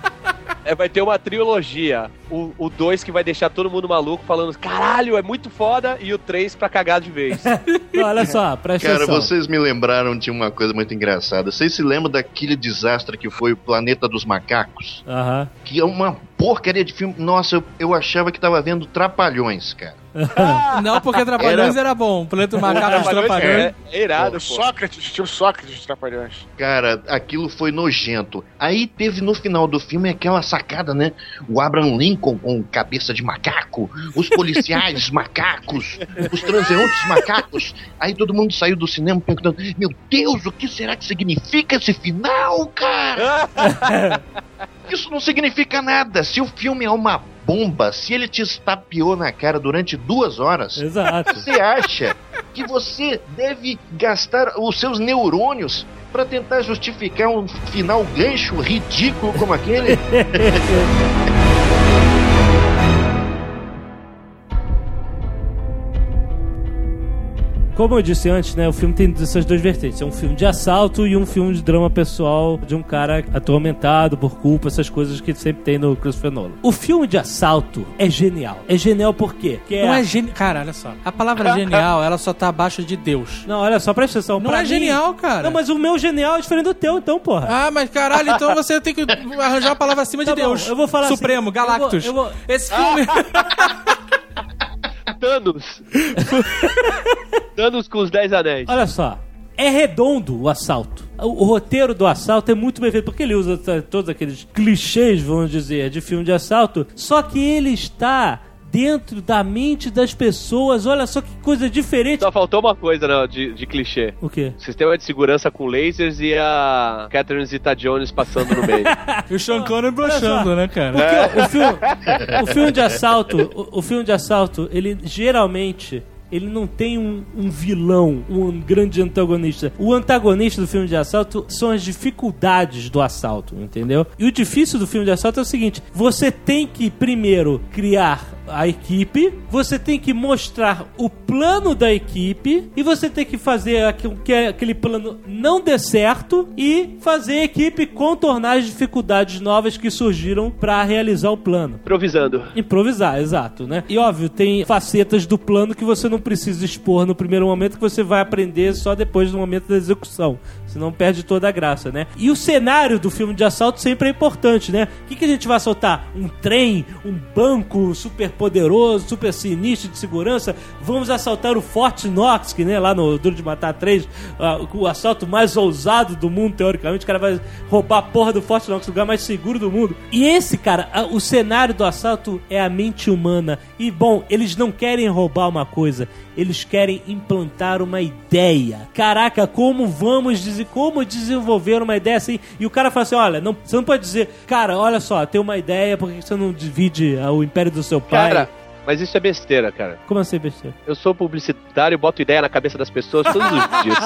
É, vai ter uma trilogia. O dois que vai deixar todo mundo maluco falando, caralho, é muito foda, e o três pra cagar de vez. Não, olha só, presta Cara, atenção. vocês me lembraram de uma coisa muito engraçada. Vocês se lembram daquele desastre que foi o Planeta dos Macacos? Aham. Que é uma porcaria de filme. Nossa, eu, eu achava que tava vendo Trapalhões, cara. Não, porque Trapalhões era, bom. O Planeta do Macaco dos Trapalhões. É, é irado, pô. Sócrates, estilo Sócrates de Trapalhões. Cara, aquilo foi nojento. Aí teve no final do filme aquela sacada, né? O Abraham Lincoln com cabeça de macaco, os policiais macacos, os transeuntes macacos. Aí todo mundo saiu do cinema perguntando: meu Deus, o que será que significa esse final, cara? Isso não significa nada. Se o filme é uma bomba, se ele te estapeou na cara durante duas horas, Exato. você acha que você deve gastar os seus neurônios pra tentar justificar um final gancho ridículo como aquele? Como eu disse antes, né, o filme tem essas duas vertentes. É um filme de assalto e um filme de drama pessoal de um cara atormentado por culpa, essas coisas que sempre tem no Christopher Nolan. O filme de assalto é genial. É genial por quê? Que Não é genial. Cara, olha só. A palavra genial, ela só tá abaixo de Deus. Não, olha só, presta atenção. Não Pra é mim- genial, cara. Não, mas o meu genial é diferente do teu, então, porra. Ah, mas caralho, então você tem que arranjar uma palavra acima Tá de bom, Deus. eu vou falar Supremo, assim, Galactus. eu vou- eu vou- Esse filme. Thanos. Thanos com os dez anéis. Olha só. É redondo o assalto. O, o roteiro do assalto é muito bem feito, porque ele usa t- todos aqueles clichês, vamos dizer, de filme de assalto, só que ele está dentro da mente das pessoas. Olha só que coisa diferente. Só faltou uma coisa, né, de, de clichê. O quê? Sistema de segurança com lasers e a Catherine Zeta-Jones passando no meio. E o Sean Connery broxando, né, cara? Porque o, filme, o filme de assalto, o, o filme de assalto, ele geralmente... ele não tem um, um vilão, um grande antagonista. O antagonista do filme de assalto são as dificuldades do assalto, entendeu? E o difícil do filme de assalto é o seguinte: você tem que primeiro criar a equipe, você tem que mostrar o plano da equipe e você tem que fazer com que aquele plano não dê certo e fazer a equipe contornar as dificuldades novas que surgiram para realizar o plano. Improvisando. Improvisar, exato, né? E óbvio, tem facetas do plano que você não precisa expor no primeiro momento, que você vai aprender só depois do momento da execução. Senão perde toda a graça, né? E o cenário do filme de assalto sempre é importante, né? O que, que a gente vai assaltar? Um trem? Um banco super poderoso, super sinistro de segurança? Vamos assaltar o Fort Knox, que, né, lá no Duro de Matar três, uh, o assalto mais ousado do mundo, teoricamente. O cara vai roubar a porra do Fort Knox, o lugar mais seguro do mundo. E esse, cara, uh, o cenário do assalto é a mente humana. E, bom, eles não querem roubar uma coisa, eles querem implantar uma ideia. Caraca, como vamos dizer, como desenvolver uma ideia assim? E o cara fala assim, olha, não, você não pode dizer, cara, olha só, tem uma ideia, por que você não divide o império do seu pai? Cara, mas isso é besteira, cara. Como assim besteira? Eu sou publicitário e boto ideia na cabeça das pessoas todos os dias.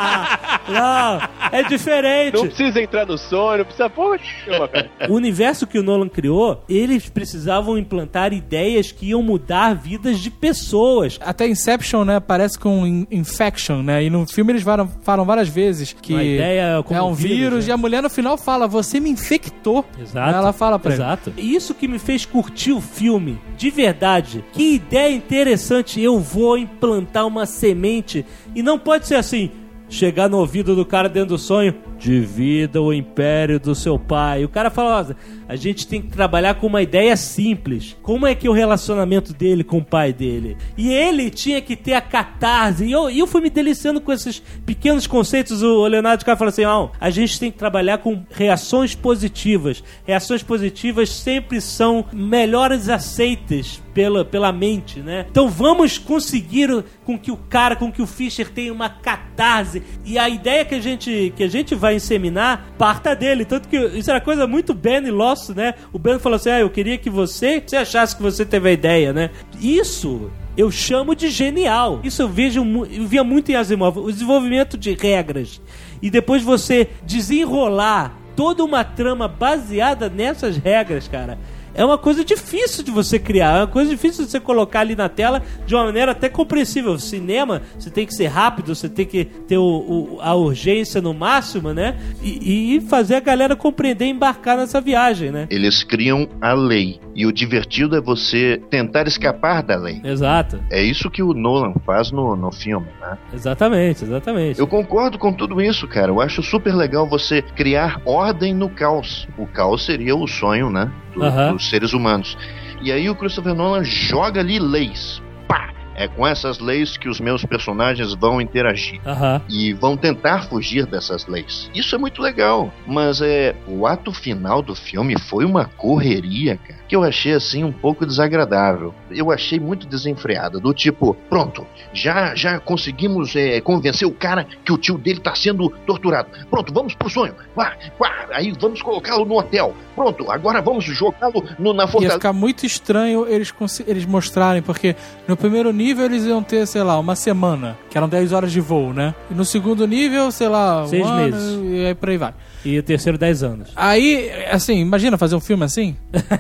Não, é diferente. Não precisa entrar no sonho, não precisa... Porra, cara. O universo que o Nolan criou, eles precisavam implantar ideias que iam mudar vidas de pessoas. Até Inception, né, parece com in- Infection, né? E no filme eles falam, falam várias vezes que Uma ideia como é um um vírus, vírus, né? E a mulher no final fala, você me infectou. Exato. Ela fala pra Exato. E isso que me fez curtir o filme, de verdade. Que ideia interessante, eu vou implantar uma semente. E não pode ser assim, chegar no ouvido do cara dentro do sonho, divida o império do seu pai. O cara fala, ó, a gente tem que trabalhar com uma ideia simples. Como é que é o relacionamento dele com o pai dele? E ele tinha que ter a catarse. E eu, eu fui me deliciando com esses pequenos conceitos. O Leonardo DiCaprio fala assim, ó, a gente tem que trabalhar com reações positivas. Reações positivas sempre são melhores aceitas pela, pela mente, né? Então vamos conseguir com que o cara, com que o Fisher tenha uma catarse. E a ideia que a gente, que a gente vai inseminar parta dele. Tanto que isso era coisa muito Ben e Lost, né? O Ben falou assim, ah, eu queria que você, você achasse que você teve a ideia, né? Isso eu chamo de genial. Isso eu vejo, eu via muito em Asimov, o desenvolvimento de regras. E depois você desenrolar toda uma trama baseada nessas regras, cara. É uma coisa difícil de você criar, é uma coisa difícil de você colocar ali na tela de uma maneira até compreensível. Cinema, você tem que ser rápido, você tem que ter o, o, a urgência no máximo, né? E, e fazer a galera compreender e embarcar nessa viagem, né? Eles criam a lei. E o divertido é você tentar escapar da lei. Exato. É isso que o Nolan faz no, no filme, né? Exatamente, exatamente. Eu concordo com tudo isso, cara. Eu acho super legal você criar ordem no caos. O caos seria o sonho, né? Do, Uhum. dos seres humanos. E aí o Christopher Nolan joga ali leis. Pá! É com essas leis que os meus personagens vão interagir. Uhum. E vão tentar fugir dessas leis. Isso é muito legal. Mas é, o ato final do filme foi uma correria, cara, que eu achei assim um pouco desagradável. Eu achei muito desenfreada. Do tipo, pronto, já, já conseguimos é, convencer o cara que o tio dele tá sendo torturado. Pronto, vamos pro sonho. Pá, pá, aí vamos colocá-lo no hotel. Pronto, agora vamos jogá-lo no, na Ia fortaleza. ficar muito estranho eles, eles mostrarem, porque no primeiro nível eles iam ter, sei lá, uma semana, que eram dez horas de voo, né? E no segundo nível, sei lá, Seis um ano, meses. e aí por aí vai. E o terceiro, dez anos. Aí, assim, imagina fazer um filme assim?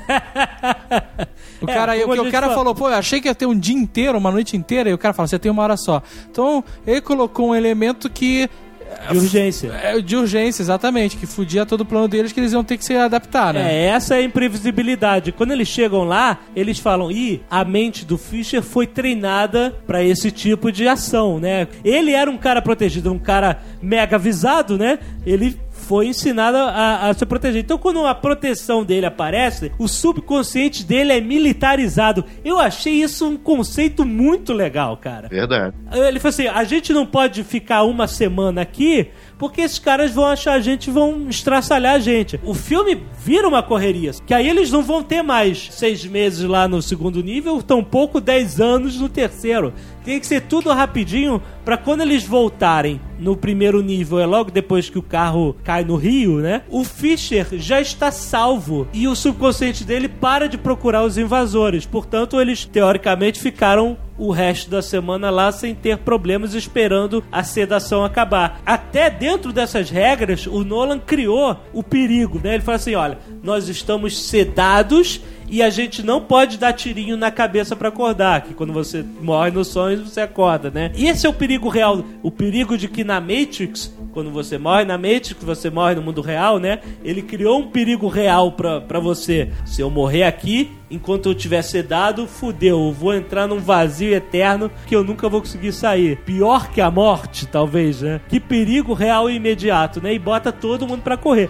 O É, cara, como o, a o gente cara fala- falou, pô, eu achei que ia ter um dia inteiro, uma noite inteira, e o cara fala, você tem uma hora só. Então, ele colocou um elemento que... De urgência. É, de urgência, exatamente, que fudia todo o plano deles, que eles iam ter que se adaptar, né? É, essa é a imprevisibilidade. Quando eles chegam lá, eles falam, ih, a mente do Fisher foi treinada pra esse tipo de ação, né? Ele era um cara protegido, um cara mega avisado, né? Ele foi ensinado a, a se proteger. Então, quando a proteção dele aparece, o subconsciente dele é militarizado. Eu achei isso um conceito muito legal, cara. Verdade. Ele falou assim, a gente não pode ficar uma semana aqui porque esses caras vão achar a gente, vão estraçalhar a gente. O filme vira uma correria, que aí eles não vão ter mais seis meses lá no segundo nível, tampouco dez anos no terceiro. Tem que ser tudo rapidinho pra quando eles voltarem no primeiro nível, é logo depois que o carro cai no rio, né? O Fischer já está salvo e o subconsciente dele para de procurar os invasores. Portanto, eles teoricamente ficaram o resto da semana lá sem ter problemas, esperando a sedação acabar. Até dentro dessas regras, o Nolan criou o perigo, né? Ele fala assim, olha, nós estamos sedados e a gente não pode dar tirinho na cabeça pra acordar, que quando você morre no sonho, você acorda, né? E esse é o perigo real, o perigo de que na Matrix, quando você morre na Matrix, você morre no mundo real, né? Ele criou um perigo real pra, pra você. Se eu morrer aqui, enquanto eu estiver sedado, fudeu, eu vou entrar num vazio eterno que eu nunca vou conseguir sair. Pior que a morte, talvez, né? Que perigo real e imediato, né? E bota todo mundo pra correr.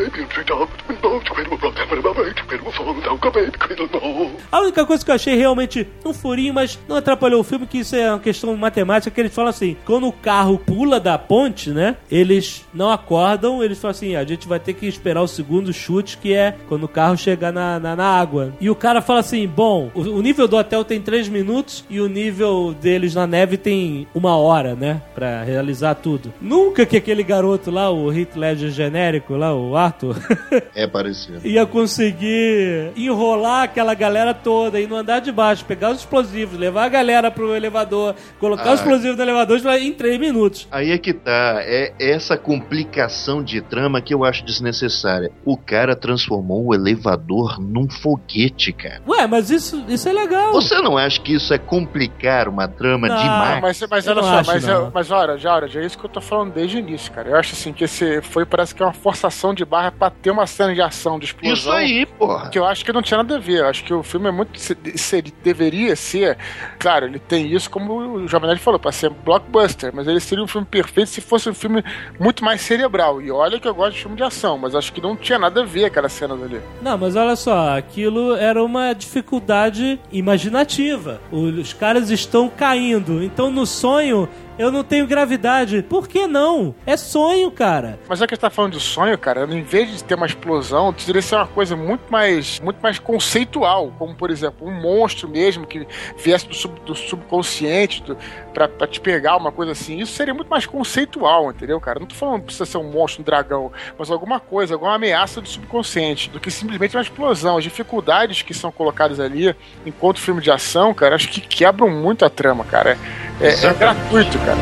A única coisa que eu achei realmente um furinho, mas não atrapalhou o filme, que isso é uma questão matemática, que eles falam assim, quando o carro pula da ponte, né, eles não acordam, eles falam assim, a gente vai ter que esperar o segundo chute, que é quando o carro chegar na, na, na água. E o cara fala assim, bom, o, o nível do hotel tem três minutos e o nível deles na neve tem uma hora, né, pra realizar tudo. Nunca que aquele garoto lá, o Heath Ledger genérico lá, o Arthur, é parecido, ia conseguir enrolar aquela galera toda e no andar de baixo, pegar os explosivos, levar a galera pro elevador, colocar ah, os explosivos no elevador em três minutos. Aí é que tá, é essa complicação de trama que eu acho desnecessária. O cara transformou o elevador num foguete, cara. Ué, mas isso, isso é legal. Você não acha que isso é complicar uma trama não, demais? Mas, mas olha só, mas, eu, mas olha, já, olha, já é isso que eu tô falando desde o início, cara. Eu acho assim que esse foi, parece que é uma forçação de barra pra ter uma cena de ação, de explosão. Isso aí, porra. Que eu acho que não tinha nada a ver. Eu acho que o filme é muito... Se, se ele deveria ser... Claro, ele tem isso, como o Jovem falou, pra ser blockbuster, mas ele seria um filme perfeito se fosse um filme muito mais cerebral. E olha que eu gosto de filme de ação, mas acho que não tinha nada a ver aquelas cenas ali. Não, mas olha só, aquilo era uma dificuldade imaginativa. Os caras estão caindo, então no sonho... Eu não tenho gravidade. Por que não? É sonho, cara. Mas já que a gente tá falando de sonho, cara, em vez de ter uma explosão, deveria ser uma coisa muito mais, muito mais conceitual. Como, por exemplo, um monstro mesmo que viesse do, sub, do subconsciente do, pra, pra te pegar, uma coisa assim. Isso seria muito mais conceitual, entendeu, cara? Não tô falando que precisa ser um monstro, um dragão, mas alguma coisa, alguma ameaça do subconsciente, do que simplesmente uma explosão. As dificuldades que são colocadas ali, enquanto filme de ação, cara, acho que quebram muito a trama, cara. É, é gratuito, cara.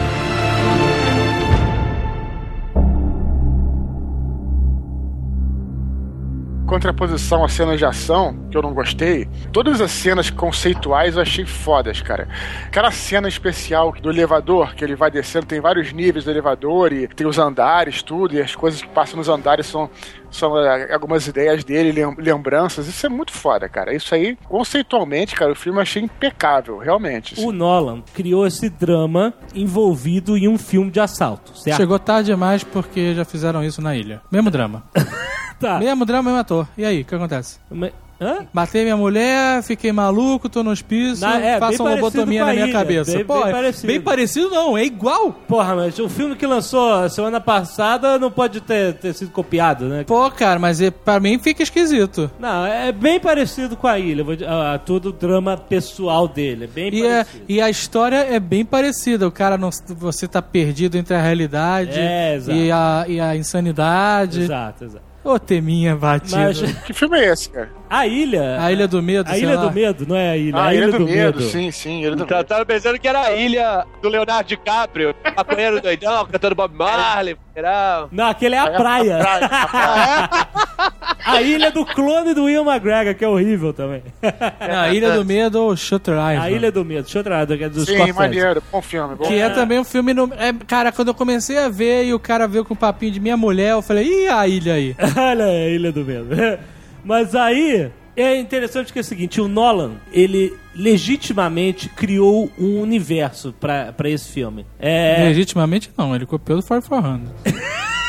Contraposição a cenas de ação, que eu não gostei, todas as cenas conceituais eu achei fodas, cara. Aquela cena especial do elevador, que ele vai descendo, tem vários níveis do elevador e tem os andares, tudo, e as coisas que passam nos andares são, são algumas ideias dele, lembranças. Isso é muito foda, cara. Isso aí, conceitualmente, cara, o filme eu achei impecável, realmente. Assim. O Nolan criou esse drama envolvido em um filme de assalto, certo? Chegou tarde demais porque já fizeram isso na ilha. Mesmo drama. Tá. Mesmo drama, mesmo ator. E aí, o que acontece? Mas... Hã? Matei minha mulher, fiquei maluco, tô no hospício, é, façam uma lobotomia na minha ilha. cabeça. Bem, Pô, bem, parecido. bem parecido não, é igual. Porra, mas o filme que lançou semana passada não pode ter, ter sido copiado, né? Pô, cara, mas é, pra mim fica esquisito. Não, é bem parecido com a ilha, a, a, todo o drama pessoal dele, é bem e parecido. É, e a história é bem parecida, o cara, não, você tá perdido entre a realidade é, e, a, e a insanidade. Exato, exato. Ô, teminha batida. Mas... Que filme é esse, cara? A Ilha. A Ilha do Medo, A Ilha lá. do Medo, não é a Ilha. Ah, a Ilha, Ilha do, do Medo. Medo. Sim, sim, Ilha do tá, Medo. Tava pensando que era a Ilha do Leonardo DiCaprio. Maconheiro doidão, cantando Bob Marley. Geral. Não, aquele é a praia. A, praia, a, praia. A Ilha do clone do Ian McGregor, que é horrível também. Não, a Ilha do Medo ou Shutter Island. A Ilha do Medo, Shutter Island, que é dos Sim, Scorsese. maneiro, bom filme. Bom que é, é também um filme... No, é, cara, quando eu comecei a ver e o cara veio com o papinho de minha mulher, eu falei, ih, a ilha aí. Olha a Ilha do Medo. Mas aí... É interessante que é o seguinte, o Nolan, ele legitimamente criou um universo pra, pra esse filme. É... Legitimamente não, ele copiou do quatrocentos.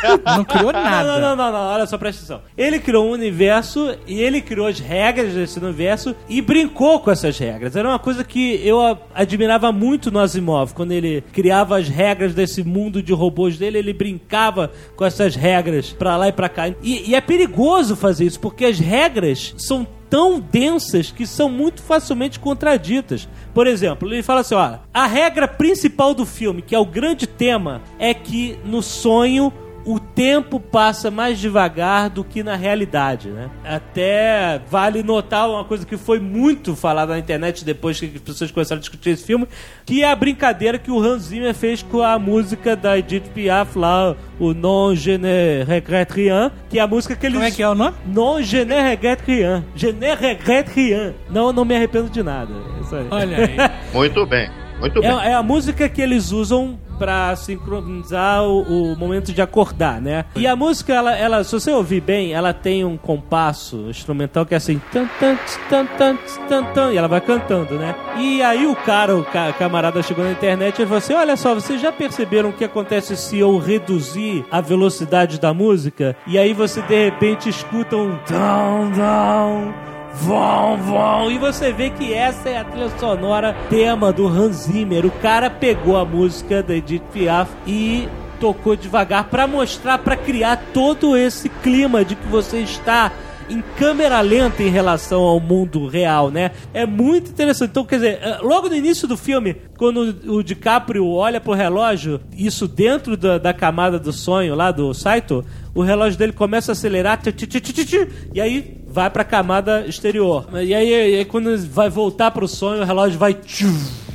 Não criou nada. Não, não, não, não, olha só, presta atenção. Ele criou um universo e ele criou as regras desse universo e brincou com essas regras. Era uma coisa que eu a- admirava muito no Asimov. Quando ele criava as regras desse mundo de robôs dele, ele brincava com essas regras pra lá e pra cá. E, e é perigoso fazer isso, porque as regras são tão densas que são muito facilmente contraditas. Por exemplo, ele fala assim, ó, a regra principal do filme, que é o grande tema, é que no sonho o tempo passa mais devagar do que na realidade, né? Até vale notar uma coisa que foi muito falada na internet depois que as pessoas começaram a discutir esse filme, que é a brincadeira que o Hans Zimmer fez com a música da Edith Piaf lá, o Non Je ne regrette rien, que é a música que eles... Como é que é o nome? Non Je ne regrette rien. Je ne regrette rien. Não, não me arrependo de nada. É isso aí. Olha aí. Muito bem, muito bem. É, é a música que eles usam pra sincronizar o, o momento de acordar, né? E a música, ela, ela, se você ouvir bem, ela tem um compasso instrumental que é assim, tan, tan, tan, tan, tan, tan, e ela vai cantando, né? E aí o cara, o ca- camarada chegou na internet e falou assim, olha só, vocês já perceberam o que acontece se eu reduzir a velocidade da música? E aí você, de repente, escuta um down, down, vão, vão, e você vê que essa é a trilha sonora tema do Hans Zimmer. O cara pegou a música da Edith Piaf e tocou devagar pra mostrar, pra criar todo esse clima de que você está em câmera lenta em relação ao mundo real, né? É muito interessante. Então, quer dizer, logo no início do filme, quando o DiCaprio olha pro relógio, isso dentro da, da camada do sonho lá do Saito, o relógio dele começa a acelerar, tch, tch, tch, tch, tch, e aí vai pra camada exterior. E aí, e aí quando vai voltar pro sonho, o relógio vai... Tch,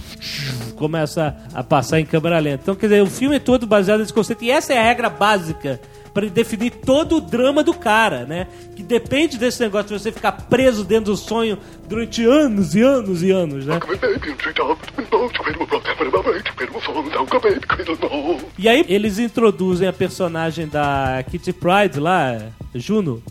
tch, começa a passar em câmera lenta. Então, quer dizer, o filme é todo baseado nesse conceito. E essa é a regra básica para definir todo o drama do cara, né? Que depende desse negócio de você ficar preso dentro do sonho durante anos e anos e anos, né? E aí eles introduzem a personagem da Kitty Pryde lá, Juno,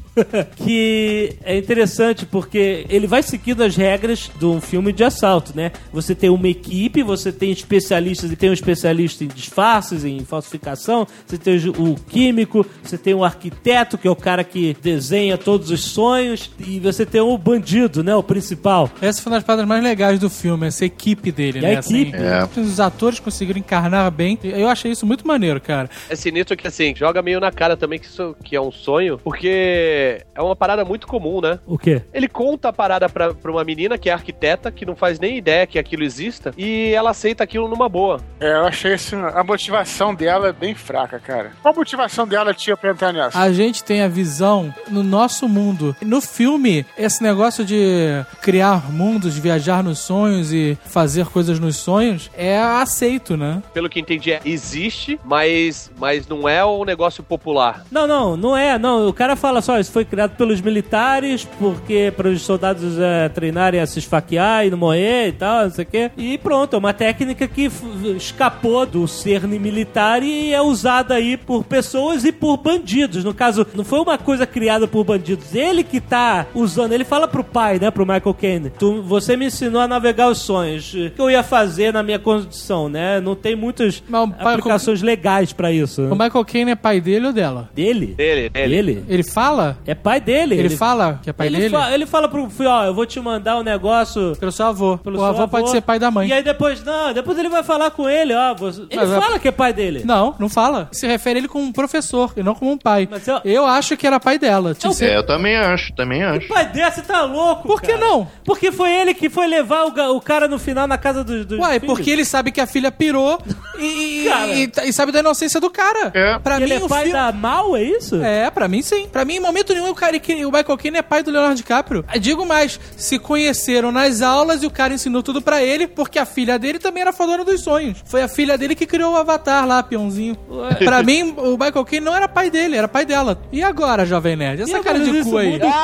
que é interessante porque ele vai seguindo as regras de um filme de assalto, né? Você tem uma equipe, você tem especialistas, e tem um especialista em disfarces, em falsificação, você tem o químico, você tem o arquiteto, que é o cara que desenha todos os sonhos, e você tem o bandido, né? O principal. Essa foi uma das paradas mais legais do filme, essa equipe dele, E né? a equipe. Assim, os atores conseguiram encarnar bem. Eu achei isso muito maneiro, cara. É sinistro que, assim, joga meio na cara também que isso que é um sonho, porque é uma parada muito comum, né? O quê? Ele conta a parada pra, pra uma menina que é arquiteta, que não faz nem ideia que aquilo exista, e ela aceita aquilo numa boa. É, eu achei assim, a motivação dela é bem fraca, cara. Qual a motivação dela tinha pra entrar nessa? A gente tem a visão no nosso mundo. No filme, esse negócio de criar mundos, viajar nos sonhos e fazer coisas nos sonhos é aceito, né? Pelo que entendi, é, existe, mas, mas não é um negócio popular. Não, não, não é, não. O cara fala só, isso foi criado pelos militares, porque para os soldados é, treinarem a se esfaquear e não morrer e tal, não sei o quê. E pronto, é uma técnica que f- escapou do cerne militar e é usada aí por pessoas e por bandidos. No caso, não foi uma coisa criada por bandidos. Ele que tá usando, ele fala pro pai, né, pro Michael Caine, tu, você me ensinou a navegar os sonhos. O que eu ia fazer na minha condição, né? Não tem muitas Mas o pai- aplicações legais pra isso. O Michael Caine é pai dele ou dela? Dele? Dele, dele. Dele? Ele fala? É pai dele. Ele, fala que é pai ele dele? Fa- ele fala pro filho, ó, eu vou te mandar um negócio Pelo seu avô. pelo o seu avô, pode ser pai da mãe. E aí depois, não, depois ele vai falar com ele, ó. Você... Ele Mas, fala que é pai dele. Não, não fala. Se refere ele como um professor e não como um pai. Mas eu- Eu acho que era pai dela. Tinha que ser- É, eu também acho, também acho. Que pai desse, tá louco, Por que cara? não? Porque foi ele que foi levar o, ga- o cara no final na casa dos do Uai, porque ele sabe que a filha pirou e, e- Cara. e- e sabe da inocência do cara. É. Pra ele mim, é o pai filme... da Mal, é isso? É, pra mim sim. Pra mim, em momento nenhum, o, cara, que- o Michael Caine é pai do Leonardo DiCaprio. Eu digo mais, se conheceram nas aulas e o cara ensinou tudo pra ele, porque a filha dele também era fadora dos sonhos. Foi a filha dele que criou o Avatar lá, peãozinho. Pra mim, o Michael Caine não era pai dele, era pai dela. E agora, Jovem Nerd? Essa E cara agora de isso cu aí. muda?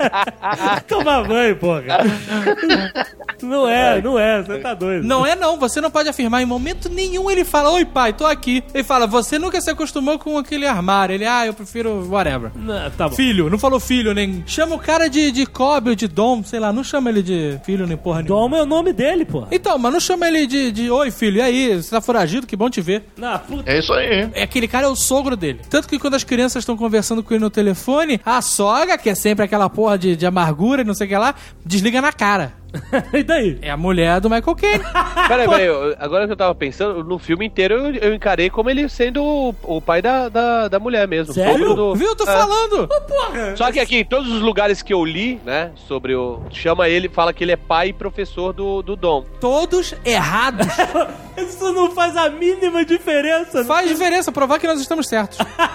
Toma banho, porra. Não é, não é, você tá doido. Não é não, você você não pode afirmar. Em momento nenhum ele fala, oi pai, tô aqui. Ele fala, você nunca se acostumou com aquele armário. Ele, ah, eu prefiro whatever. Não, tá bom. Filho, não falou filho, nem... Chama o cara de, de Kobe ou de Dom, sei lá, não chama ele de filho nem porra nenhuma. Dom é o nome dele, pô. Então, mas não chama ele de, de oi filho, e aí, você tá foragido, que bom te ver. Não, puta. É isso aí. É, aquele cara é o sogro dele. Tanto que quando as crianças estão conversando com ele no telefone, a sogra, que é sempre aquela porra de, de amargura e não sei o que lá, desliga na cara. E daí? É a mulher do Michael Caine. Peraí, peraí, agora que eu tava pensando, no filme inteiro eu, eu encarei como ele sendo o, o pai da, da, da mulher mesmo. Sério? Do, Viu? Tô é. falando. Oh, porra. Só que aqui, em todos os lugares que eu li, né, sobre o... Chama ele, fala que ele é pai e professor do, do Dom. Todos errados. Isso não faz a mínima diferença. Faz diferença, provar que nós estamos certos.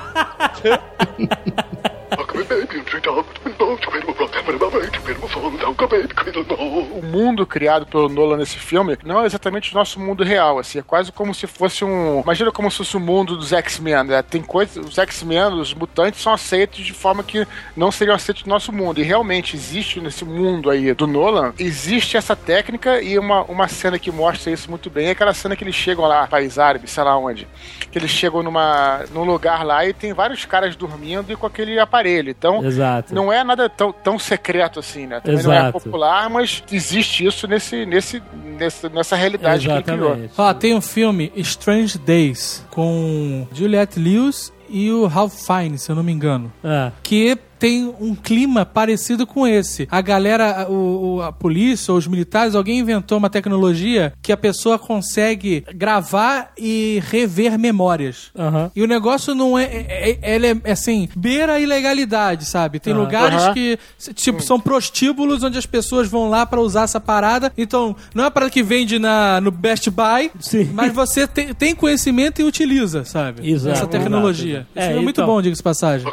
O mundo criado pelo Nolan nesse filme não é exatamente o nosso mundo real, assim, é quase como se fosse um... Imagina como se fosse o mundo dos X-Men, né? Tem coisas... Os X-Men, os mutantes, são aceitos de forma que não seriam aceitos no nosso mundo, e realmente existe nesse mundo aí do Nolan, existe essa técnica, e uma, uma cena que mostra isso muito bem é aquela cena que eles chegam lá, país árabe, sei lá onde, que eles chegam numa, num lugar lá e tem vários caras dormindo e com aquele aparelho, então Exato. não é nada tão, tão secreto assim, né? Também Exato. não é popular, mas existe isso nesse, nesse, nesse, nessa realidade que ele criou. Exatamente. Ó, tem um filme, Strange Days, com Juliette Lewis e o Ralph Fiennes, se eu não me engano. Ah. Que tem um clima parecido com esse. A galera, o, o- a polícia ou os militares, alguém inventou uma tecnologia que a pessoa consegue gravar e rever memórias. Aham. E o negócio não é, é, é, ele é assim, beira a ilegalidade, sabe? Tem Aham. lugares Aham. que, tipo, são prostíbulos onde as pessoas vão lá pra usar essa parada. Então, não é uma parada que vende na, no Best Buy, Sim. mas você tem, tem conhecimento e utiliza, sabe? Exato. Essa tecnologia. Exato. Isso É, é, muito então- bom, diga-se de passagem.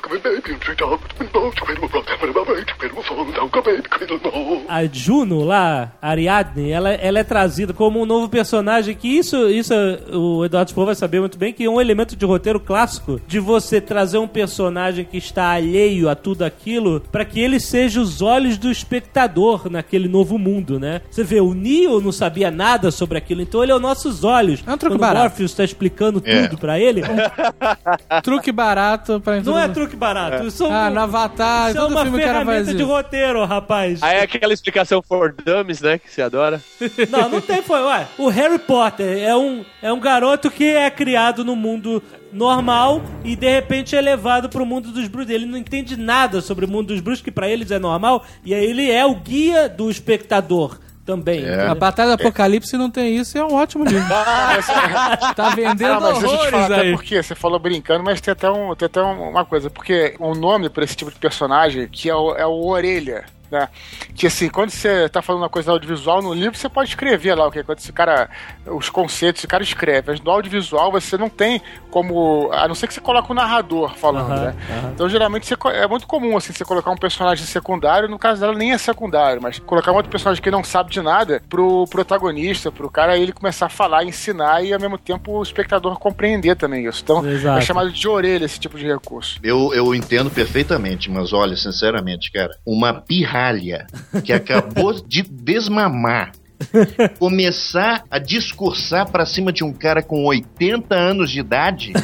A Juno lá, a Ariadne, ela, ela é trazida como um novo personagem, que isso, isso o Eduardo Spohr vai saber muito bem, que é um elemento de roteiro clássico de você trazer um personagem que está alheio a tudo aquilo pra que ele seja os olhos do espectador naquele novo mundo, né? Você vê, o Neo não sabia nada sobre aquilo, então ele é os nossos olhos. É um truque Quando barato. o Morpheus está explicando É. tudo pra ele, Truque barato pra... não é truque barato. Isso Ah, no Avatar, isso é todo uma filme o cara faz ferramenta de isso. roteiro, rapaz. Aí é aquela explicação for dummies, né, que você adora. Não, não tem foi. Ué, o Harry Potter é um, é um garoto que é criado no mundo normal e de repente é levado pro mundo dos bruxos. Ele não entende nada sobre o mundo dos bruxos, que pra eles é normal, e aí ele é o guia do espectador também. É. A Batalha do Apocalipse não tem isso, é um ótimo livro. Tá vendendo Ah, mas deixa eu te horrores falar, até aí. porque você falou brincando, mas tem até, um, tem até um- uma coisa, porque o nome pra esse tipo de personagem, que é o, é o Orelha, né? Que assim, quando você tá falando uma coisa audiovisual no livro, você pode escrever lá o que quando esse cara, os conceitos, esse cara escreve, mas no audiovisual você não tem como, a não ser que você coloque o narrador falando, Aham, né? aham. Então geralmente você co- é muito comum assim, você colocar um personagem secundário, no caso dela nem é secundário, mas colocar um outro personagem que não sabe de nada pro protagonista, pro cara ele começar a falar, ensinar e ao mesmo tempo o espectador compreender também isso. Então Exato. é chamado de orelha esse tipo de recurso. Eu, eu entendo perfeitamente, mas olha, sinceramente, cara, uma pirralha que acabou de desmamar começar a discursar pra cima de um cara com oitenta anos de idade,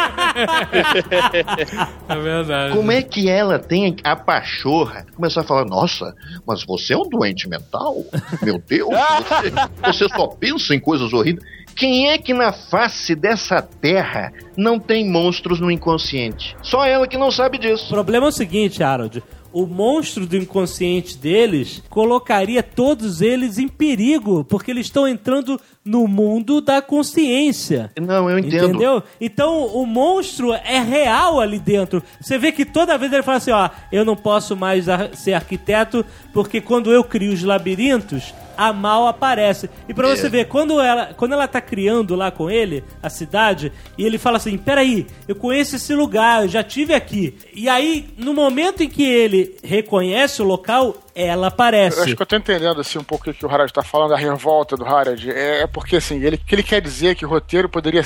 É verdade. como é que ela tem a pachorra começar a falar, nossa, mas você é um doente mental? Meu Deus, você, você só pensa em coisas horríveis. Quem é que na face dessa terra não tem monstros no inconsciente? Só ela que não sabe O disso. problema é o seguinte, Harold. O monstro do inconsciente deles colocaria todos eles em perigo, porque eles estão entrando no mundo da consciência. Não, eu entendo. Entendeu? Então o monstro é real ali dentro. Você vê que toda vez ele fala assim, ó, eu não posso mais ar- ser arquiteto, porque quando eu crio os labirintos, a Mal aparece. E pra você É. ver, quando ela, quando ela tá criando lá com ele, a cidade, e ele fala assim, peraí, eu conheço esse lugar, eu já tive aqui. E aí, no momento em que ele reconhece o local, ela Eu aparece. acho que eu tô entendendo assim um pouco o que o Harold tá falando, a revolta do Harold. É, é porque assim, ele, o que ele quer dizer é que o roteiro poderia ser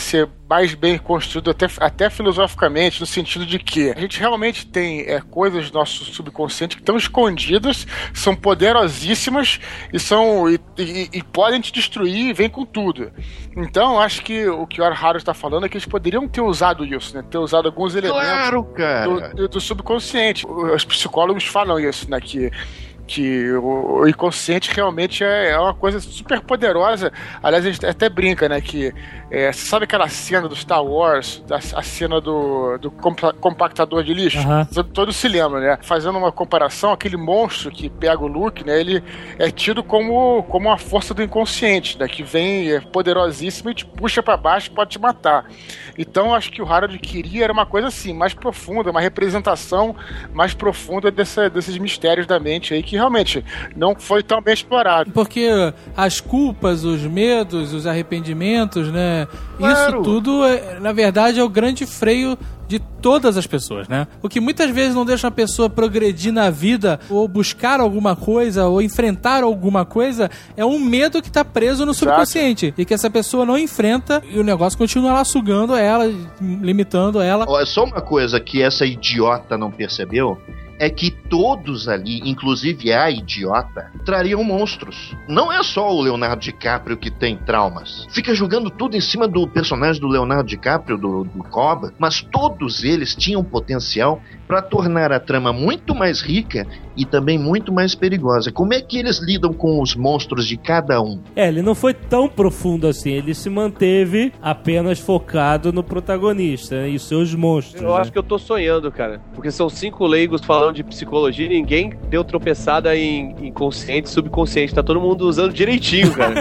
mais bem construído até, até filosoficamente, no sentido de que a gente realmente tem é, coisas do nosso subconsciente que estão escondidas, são poderosíssimas e, são, e, e, e podem te destruir e vem com tudo. Então, acho que o que o Haru está falando é que eles poderiam ter usado isso, né? Ter usado alguns elementos Claro, cara. do, do subconsciente. Os psicólogos falam isso, né? Que que o, o inconsciente realmente é, é uma coisa super poderosa. Aliás, a gente até brinca, né, que é, você sabe aquela cena do Star Wars, a, a cena do, do compa- compactador de lixo? Uhum. Todos se lembram, né? Fazendo uma comparação, aquele monstro que pega o Luke, né, ele é tido como, como uma força do inconsciente, né, que vem é, poderosíssima e te puxa pra baixo e pode te matar. Então, acho que o Harold queria era uma coisa assim, mais profunda, uma representação mais profunda dessa, desses mistérios da mente aí, que realmente não foi tão bem explorado. Porque as culpas, os medos, os arrependimentos, né? Claro. Isso tudo, é, na verdade, é o grande freio de todas as pessoas, né? O que muitas vezes não deixa a pessoa progredir na vida, ou buscar alguma coisa, ou enfrentar alguma coisa, é um medo que tá preso no subconsciente. Exato. E que essa pessoa não enfrenta e o negócio continua lá sugando ela, limitando ela. Olha, só uma coisa que essa idiota não percebeu é que todos ali, inclusive a idiota, trariam monstros. Não é só o Leonardo DiCaprio que tem traumas. Fica jogando tudo em cima do personagem do Leonardo DiCaprio, do, do Cobb, mas todos eles tinham potencial para tornar a trama muito mais rica e também muito mais perigosa. Como é que eles lidam com os monstros de cada um? É, ele não foi tão profundo assim. Ele se manteve apenas focado no protagonista e os seus monstros. Eu né? acho que eu tô sonhando, cara. Porque são cinco leigos falando de psicologia e ninguém deu tropeçada em, em consciente e subconsciente. Tá todo mundo usando direitinho, cara.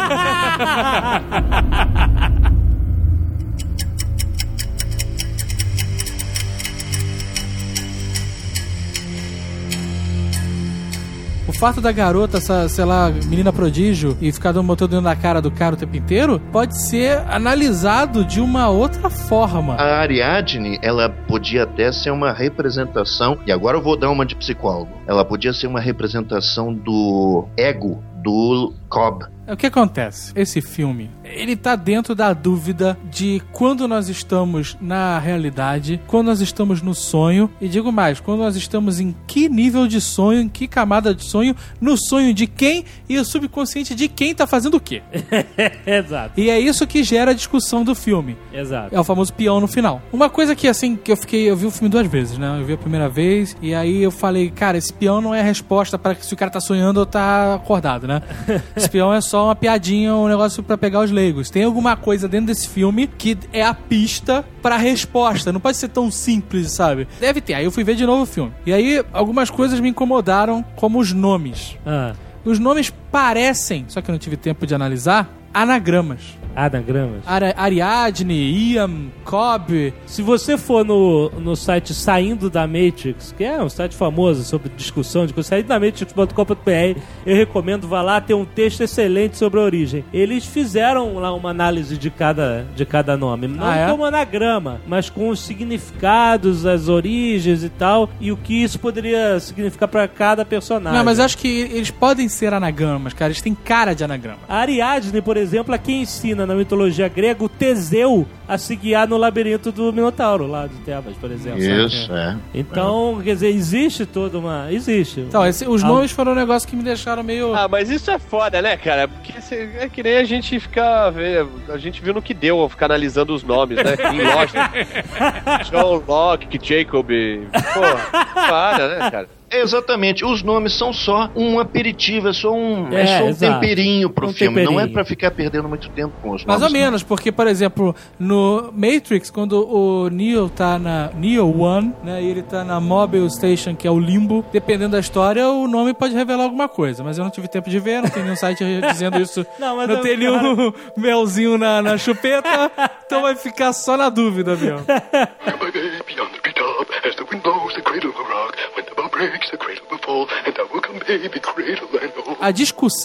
O fato da garota, essa, sei lá, menina prodígio, e ficar dando botão dentro da cara do cara o tempo inteiro, pode ser analisado de uma outra forma. A Ariadne, ela podia até ser uma representação, e agora eu vou dar uma de psicólogo, ela podia ser uma representação do ego do Cobb. O que acontece? Esse filme, ele tá dentro da dúvida de quando nós estamos na realidade, quando nós estamos no sonho, e digo mais, quando nós estamos em que nível de sonho, em que camada de sonho, no sonho de quem e o subconsciente de quem tá fazendo o quê. Exato. E é isso que gera a discussão do filme. Exato. É o famoso peão no final. Uma coisa que, assim, que eu fiquei, eu vi o filme duas vezes, né? Eu vi a primeira vez, e aí eu falei, cara, esse peão não é a resposta para se o cara tá sonhando ou tá acordado, né? Esse peão é só uma piadinha, um negócio pra pegar os leigos. Tem alguma coisa dentro desse filme que é a pista pra resposta. Não pode ser tão simples, sabe? Deve ter. Aí eu fui ver de novo o filme. E aí, algumas coisas me incomodaram, como os nomes. Ah. Os nomes parecem, só que eu não tive tempo de analisar, anagramas. Anagramas? Ari- Ariadne, Ian, Cobb. Se você for no, no site Saindo da Matrix, que é um site famoso sobre discussão de coisas, saindo da matrix ponto com ponto b r, eu recomendo, vá lá, tem um texto excelente sobre a origem. Eles fizeram lá uma análise de cada, de cada nome, não Ah, é? como anagrama, mas com os significados, as origens e tal, e o que isso poderia significar pra cada personagem. Não, mas acho que eles podem ser anagramas, cara. Eles têm cara de anagrama. A Ariadne, por exemplo, é quem ensina na mitologia grega o Teseu a se guiar no labirinto do Minotauro, lá de Tebas, por exemplo. Isso, sabe? é. Então, quer dizer, existe toda uma... Existe. Então, esse- os Ah. nomes foram um negócio que me deixaram meio... Ah, mas isso é foda, né, cara? Porque cê- é que nem a gente ficar... vê- A gente viu no que deu ficar analisando os nomes, né? Em Lost. John Locke, Jacob... Pô, para, né, cara? Exatamente, os nomes são só um aperitivo, é só um, é, É, só um exato. temperinho pro Um filme, não é temperinho. pra ficar perdendo muito tempo com os Mais nomes. ou menos, porque, por exemplo, no Matrix, quando o Neo tá na Neo One, né, e ele tá na Mobile Station, que é o limbo, dependendo da história, o nome pode revelar alguma coisa, mas eu não tive tempo de ver, não tem nenhum site dizendo isso, Não, mas não eu- tem nenhum melzinho na, na chupeta, então vai ficar só na dúvida, meu. Beyond the treetop, as the wind blows, the cradle will rock. When the bow breaks, the cradle will fall, and I will come, baby, cradle and all. A discussão é,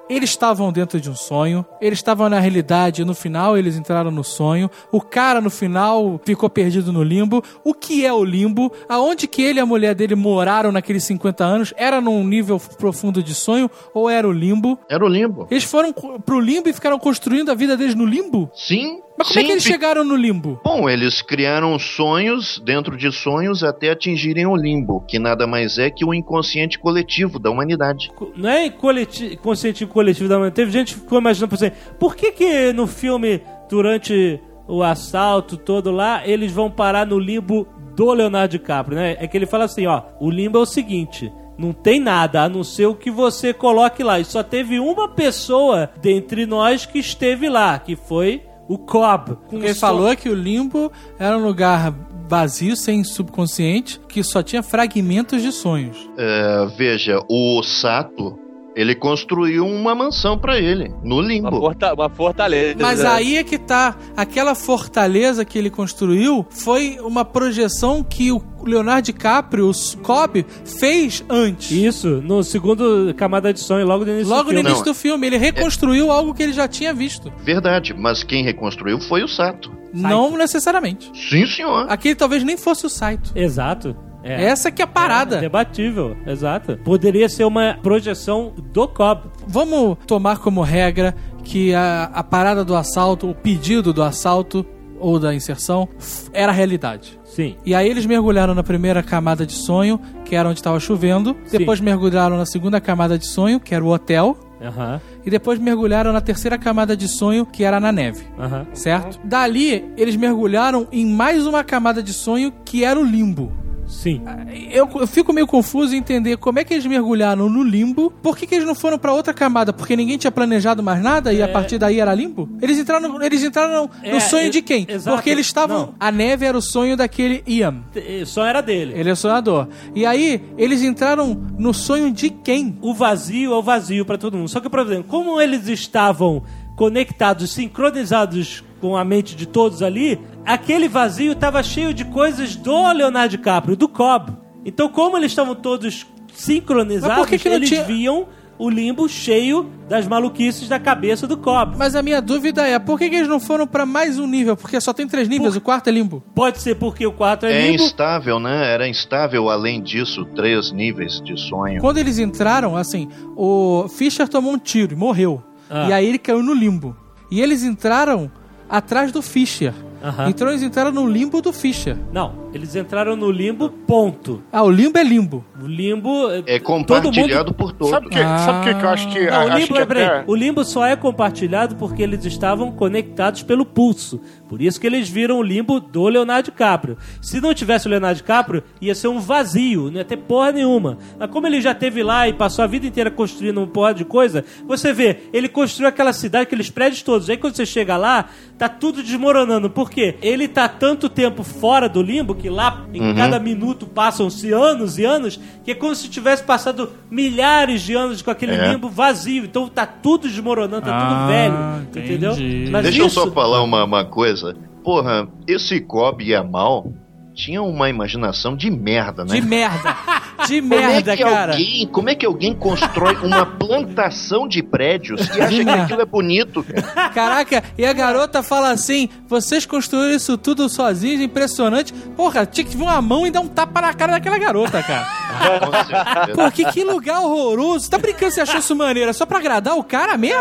eles estavam dentro de um sonho, eles estavam na realidade, no final eles entraram no sonho, o cara no final ficou perdido no limbo. O que é o limbo? Aonde que ele e a mulher dele moraram naqueles cinquenta anos? Era num nível profundo de sonho ou era o limbo? Era o limbo. Eles foram pro limbo e ficaram construindo a vida deles no limbo? Sim. Mas como sim, é que eles fi- chegaram no limbo? Bom, eles criaram sonhos dentro de sonhos até atingirem o limbo, que nada mais é que o inconsciente coletivo da humanidade. Não é coleti- consciente coletivo da humanidade. Teve gente que ficou imaginando, por exemplo, por que que no filme, durante o assalto todo lá, eles vão parar no limbo do Leonardo DiCaprio, né? É que ele fala assim, ó, o limbo é o seguinte... Não tem nada, a não ser o que você coloque lá. E só teve uma pessoa dentre nós que esteve lá, que foi o Cobb. Com Ele so- falou que o limbo era um lugar vazio, sem subconsciente, que só tinha fragmentos de sonhos. É, veja, o Sato, ele construiu uma mansão pra ele, no Uma, limbo. forta- uma fortaleza. Mas aí é que tá. Aquela fortaleza que ele construiu foi uma projeção que o Leonardo DiCaprio, o Cobb, fez antes. Isso, no segundo camada de sonho, logo no início Logo do no filme. início Não. do filme. Ele reconstruiu algo que ele já tinha visto. Verdade, mas quem reconstruiu foi o Sato. Não necessariamente. Sim, senhor. Aquele talvez nem fosse o Saito. Exato. É. Essa que é a parada. É debatível, exato. Poderia ser uma projeção do Cobb. Vamos tomar como regra que a, a parada do assalto, o pedido do assalto ou da inserção f- era a realidade. Sim. E aí eles mergulharam na primeira camada de sonho, que era onde estava chovendo. Sim. Depois mergulharam na segunda camada de sonho, que era o hotel. Aham, E depois mergulharam na terceira camada de sonho, que era na neve. aham. Certo? Dali, eles mergulharam em mais uma camada de sonho, que era o limbo. Sim. Eu, eu fico meio confuso em entender como é que eles mergulharam no limbo. Por que, que eles não foram pra outra camada? Porque ninguém tinha planejado mais nada e a partir daí era limbo? Eles entraram, eles entraram no É, sonho é, de quem? exato. Porque eles estavam... Não. A neve era o sonho daquele Ian. T- Só era dele. Ele é o sonhador. E aí, eles entraram no sonho de quem? O vazio é o vazio pra todo mundo. Só que, por exemplo, como eles estavam conectados, sincronizados com a mente de todos ali, aquele vazio estava cheio de coisas do Leonardo DiCaprio, do Cobb. Então, como eles estavam todos sincronizados, Mas por que que não eles tinha- viam o limbo cheio das maluquices da cabeça do Cobb. Mas a minha dúvida é, por que, que eles não foram pra mais um nível? Porque só tem três níveis, Por- o quarto é limbo. Pode ser porque o quarto é, É limbo. instável, né? Era instável, além disso, três níveis de sonho. Quando eles entraram, assim, o Fischer tomou um tiro e morreu. Ah. E aí ele caiu no limbo. E eles entraram atrás do Fischer. Aham. Então eles entraram no limbo do Fischer. Não, eles entraram no limbo, ponto. Ah, o limbo é limbo. O limbo... É todo compartilhado mundo... por todos. Sabe o que, Ah. sabe o que que eu acho que... Não, o acho limbo, que é, peraí, até- o limbo só é compartilhado porque eles estavam conectados pelo pulso. Por isso que eles viram o limbo do Leonardo DiCaprio. Se não tivesse o Leonardo DiCaprio, ia ser um vazio, não ia ter porra nenhuma. Mas como ele já esteve lá e passou a vida inteira construindo uma porra de coisa, você vê, ele construiu aquela cidade, aqueles prédios todos. Aí quando você chega lá, tá tudo desmoronando. Por quê? Ele tá tanto tempo fora do limbo, que lá em Uhum. cada minuto passam-se anos e anos, que é como se tivesse passado milhares de anos com aquele É. limbo vazio. Então tá tudo desmoronando, tá Ah, tudo velho. entendi. Entendeu? Mas Deixa eu isso... só falar uma, uma coisa. Porra, esse Cobb e a Mal tinham uma imaginação de merda, né? De merda. De Como é merda, que cara. alguém, como é que alguém constrói uma plantação de prédios e acha que merda. aquilo é bonito, cara? Caraca, e a garota fala assim: vocês construíram isso tudo sozinhos, impressionante. Porra, tinha que vir uma mão e dar um tapa na cara daquela garota, cara. Com certeza. Pô, que, que lugar horroroso. Você tá brincando, você achou isso maneiro? É só pra agradar o cara mesmo?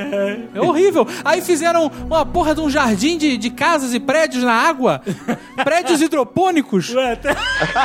É horrível. Aí fizeram uma porra de um jardim de, de casas e prédios na água. Prédios hidropônicos. Ué, tá-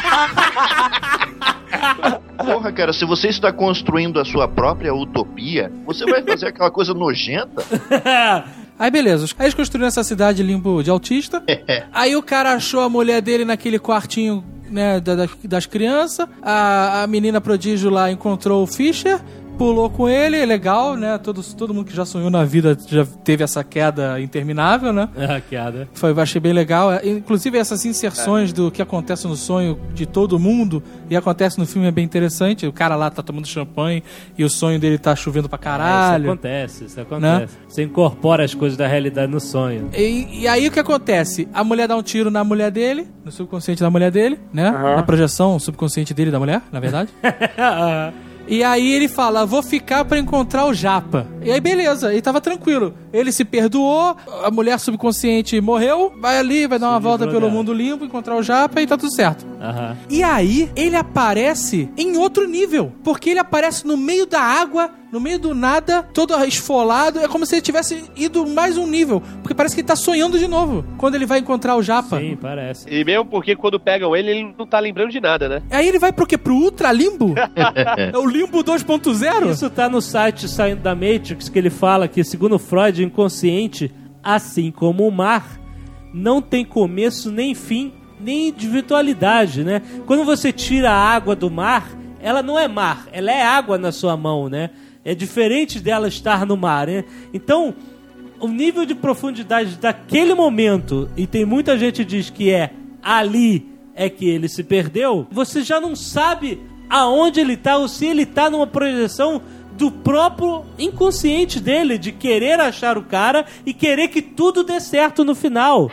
Porra, cara, se você está construindo a sua própria utopia, você vai fazer aquela coisa nojenta? Aí beleza, aí eles construíram essa cidade limbo de autista. Aí o cara achou a mulher dele naquele quartinho, né, da- da- das crianças. A, a menina prodígio lá encontrou o Fischer, pulou com ele, é legal, né? Todo, todo mundo que já sonhou na vida já teve essa queda interminável, né? Ah, queda. Foi, eu achei bem legal. Inclusive essas inserções do que acontece no sonho de todo mundo e acontece no filme é bem interessante. O cara lá tá tomando champanhe e o sonho dele tá chovendo pra Isso caralho. acontece, isso acontece. Você incorpora as coisas da realidade no sonho. E, e aí o que acontece? A mulher dá um tiro na mulher dele, no subconsciente da mulher dele, né? Aham. Na projeção subconsciente dele da mulher, na verdade. E aí ele fala, vou ficar pra encontrar o Japa. E aí beleza, ele tava tranquilo. Ele se perdoou, a mulher subconsciente morreu, vai ali, vai dar uma volta pelo dela. mundo limpo, encontrar o Japa e tá tudo certo. Uhum. E aí ele aparece em outro nível, porque ele aparece no meio da água, no meio do nada, todo esfolado. É como se ele tivesse ido mais um nível, porque parece que ele tá sonhando de novo quando ele vai encontrar o Japa. Sim, parece. E mesmo porque quando pegam ele, ele não tá lembrando de nada, né? Aí ele vai pro quê? Pro Ultra Limbo? É o Limbo dois ponto zero? Isso tá no site Saindo da Matrix, que ele fala que, segundo Freud, o inconsciente, assim como o mar, não tem começo nem fim, nem individualidade, né? Quando você tira a água do mar, ela não é mar, ela é água na sua mão, né? É diferente dela estar no mar, né? Então, o nível de profundidade daquele momento, e tem muita gente que diz que é ali é que ele se perdeu, você já não sabe aonde ele tá, ou se ele tá numa projeção do próprio inconsciente dele, de querer achar o cara e querer que tudo dê certo no final.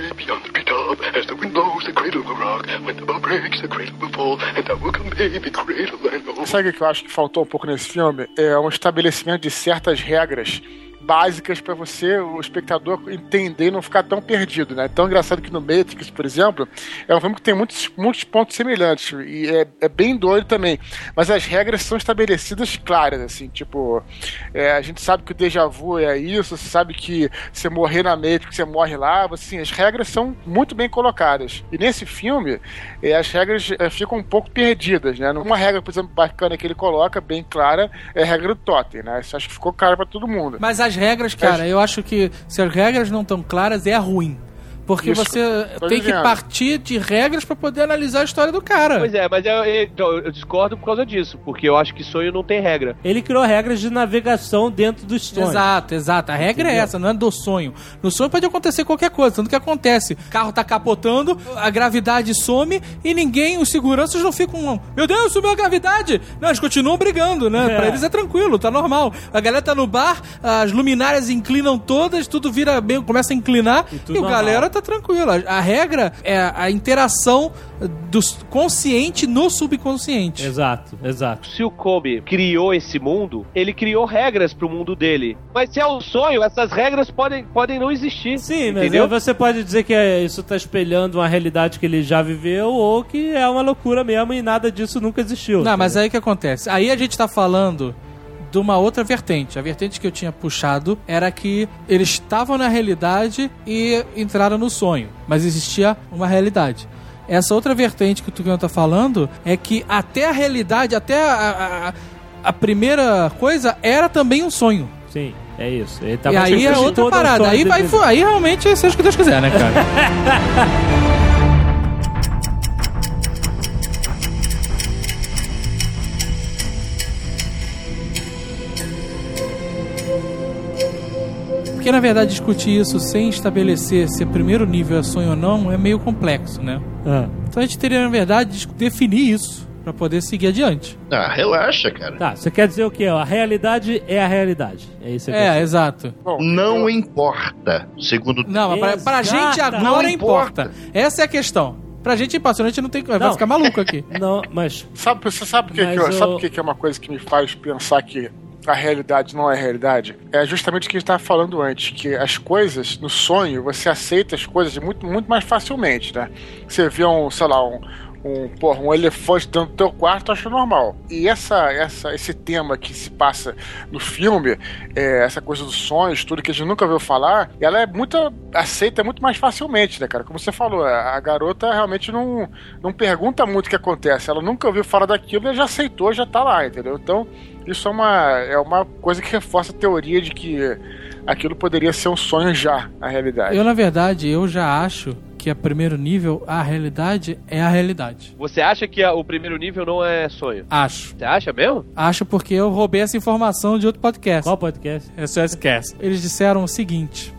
Sabe o que eu acho que faltou um pouco nesse filme? É um estabelecimento de certas regras básicas para você, o espectador, entender e não ficar tão perdido, né? Tão engraçado que no Matrix, por exemplo, é um filme que tem muitos, muitos pontos semelhantes e é, é bem doido também, mas as regras são estabelecidas claras, assim, tipo, é, a gente sabe que o déjà vu é isso, você sabe que você morrer na Matrix, você morre lá, assim, as regras são muito bem colocadas. E nesse filme, é, as regras é, ficam um pouco perdidas, né? Uma regra, por exemplo, bacana que ele coloca, bem clara, é a regra do totem, né? Isso acho que ficou claro para todo mundo. Mas as regras, cara, eu acho que se as regras não estão claras, é ruim. Porque Isso, você tem que partir de regras pra poder analisar a história do cara. Pois é, mas eu, eu, eu discordo por causa disso, porque eu acho que sonho não tem regra. Ele criou regras de navegação dentro dos sonhos. Exato, exato. A regra Entendeu? é essa, não é do sonho. No sonho pode acontecer qualquer coisa, tanto que acontece. O carro tá capotando, a gravidade some e ninguém, os seguranças não ficam, meu Deus, subiu a gravidade! Não, eles continuam brigando, né? É. Pra eles é tranquilo, tá normal. A galera tá no bar, as luminárias inclinam todas, tudo vira bem, começa a inclinar e, e o galera tá tranquilo. A regra é a interação do consciente no subconsciente. Exato, exato. Se o Kobe criou esse mundo, ele criou regras pro mundo dele. Mas se é um sonho, essas regras podem, podem não existir. Sim, mas entendeu? Você pode dizer que é, isso tá espelhando uma realidade que ele já viveu ou que é uma loucura mesmo e nada disso nunca existiu. Não, entendeu? Mas aí o que acontece? Aí a gente tá falando de uma outra vertente. A vertente que eu tinha puxado era que eles estavam na realidade e entraram no sonho, mas existia uma realidade. Essa outra vertente que o Tucano tá falando é que até a realidade, até a, a, a primeira coisa era também um sonho. Sim, é isso. Ele tava e aí é outra parada. Aí, vai, aí realmente seja o que Deus quiser, né, cara? Porque, na verdade, discutir isso sem estabelecer se o primeiro nível é sonho ou não é meio complexo, né? Ah. Então a gente teria, na verdade, definir isso pra poder seguir adiante. Ah, relaxa, cara. Tá, você quer dizer o quê? A realidade é a realidade. É isso que É, exato. Bom, não eu... importa, segundo... Não, mas pra, pra gente agora não importa. importa. Essa é a questão. Pra gente passar, a gente não tem... Não. Vai ficar maluco aqui. Não, mas... Sabe, você sabe o que, que, eu... sabe que, que é uma coisa que me faz pensar que a realidade não é realidade? É justamente o que a gente estava falando antes, que as coisas, no sonho, você aceita as coisas muito, muito mais facilmente, né? Você vê um, sei lá, um, um, porra, um elefante dentro do teu quarto, acha normal. E essa, essa, esse tema que se passa no filme, é, essa coisa dos sonhos, tudo que a gente nunca ouviu falar, ela é muito aceita muito mais facilmente, né, cara? Como você falou, a garota realmente não, não pergunta muito o que acontece, ela nunca ouviu falar daquilo e já aceitou, já tá lá, entendeu? Então, isso é uma, é uma coisa que reforça a teoria de que aquilo poderia ser um sonho já, na realidade. Eu, na verdade, eu já acho que a primeiro nível, a realidade é a realidade. Você acha que a, o primeiro nível não é sonho? Acho. Você acha mesmo? Acho, porque eu roubei essa informação de outro podcast. Qual podcast? É só esquece. Eles disseram o seguinte...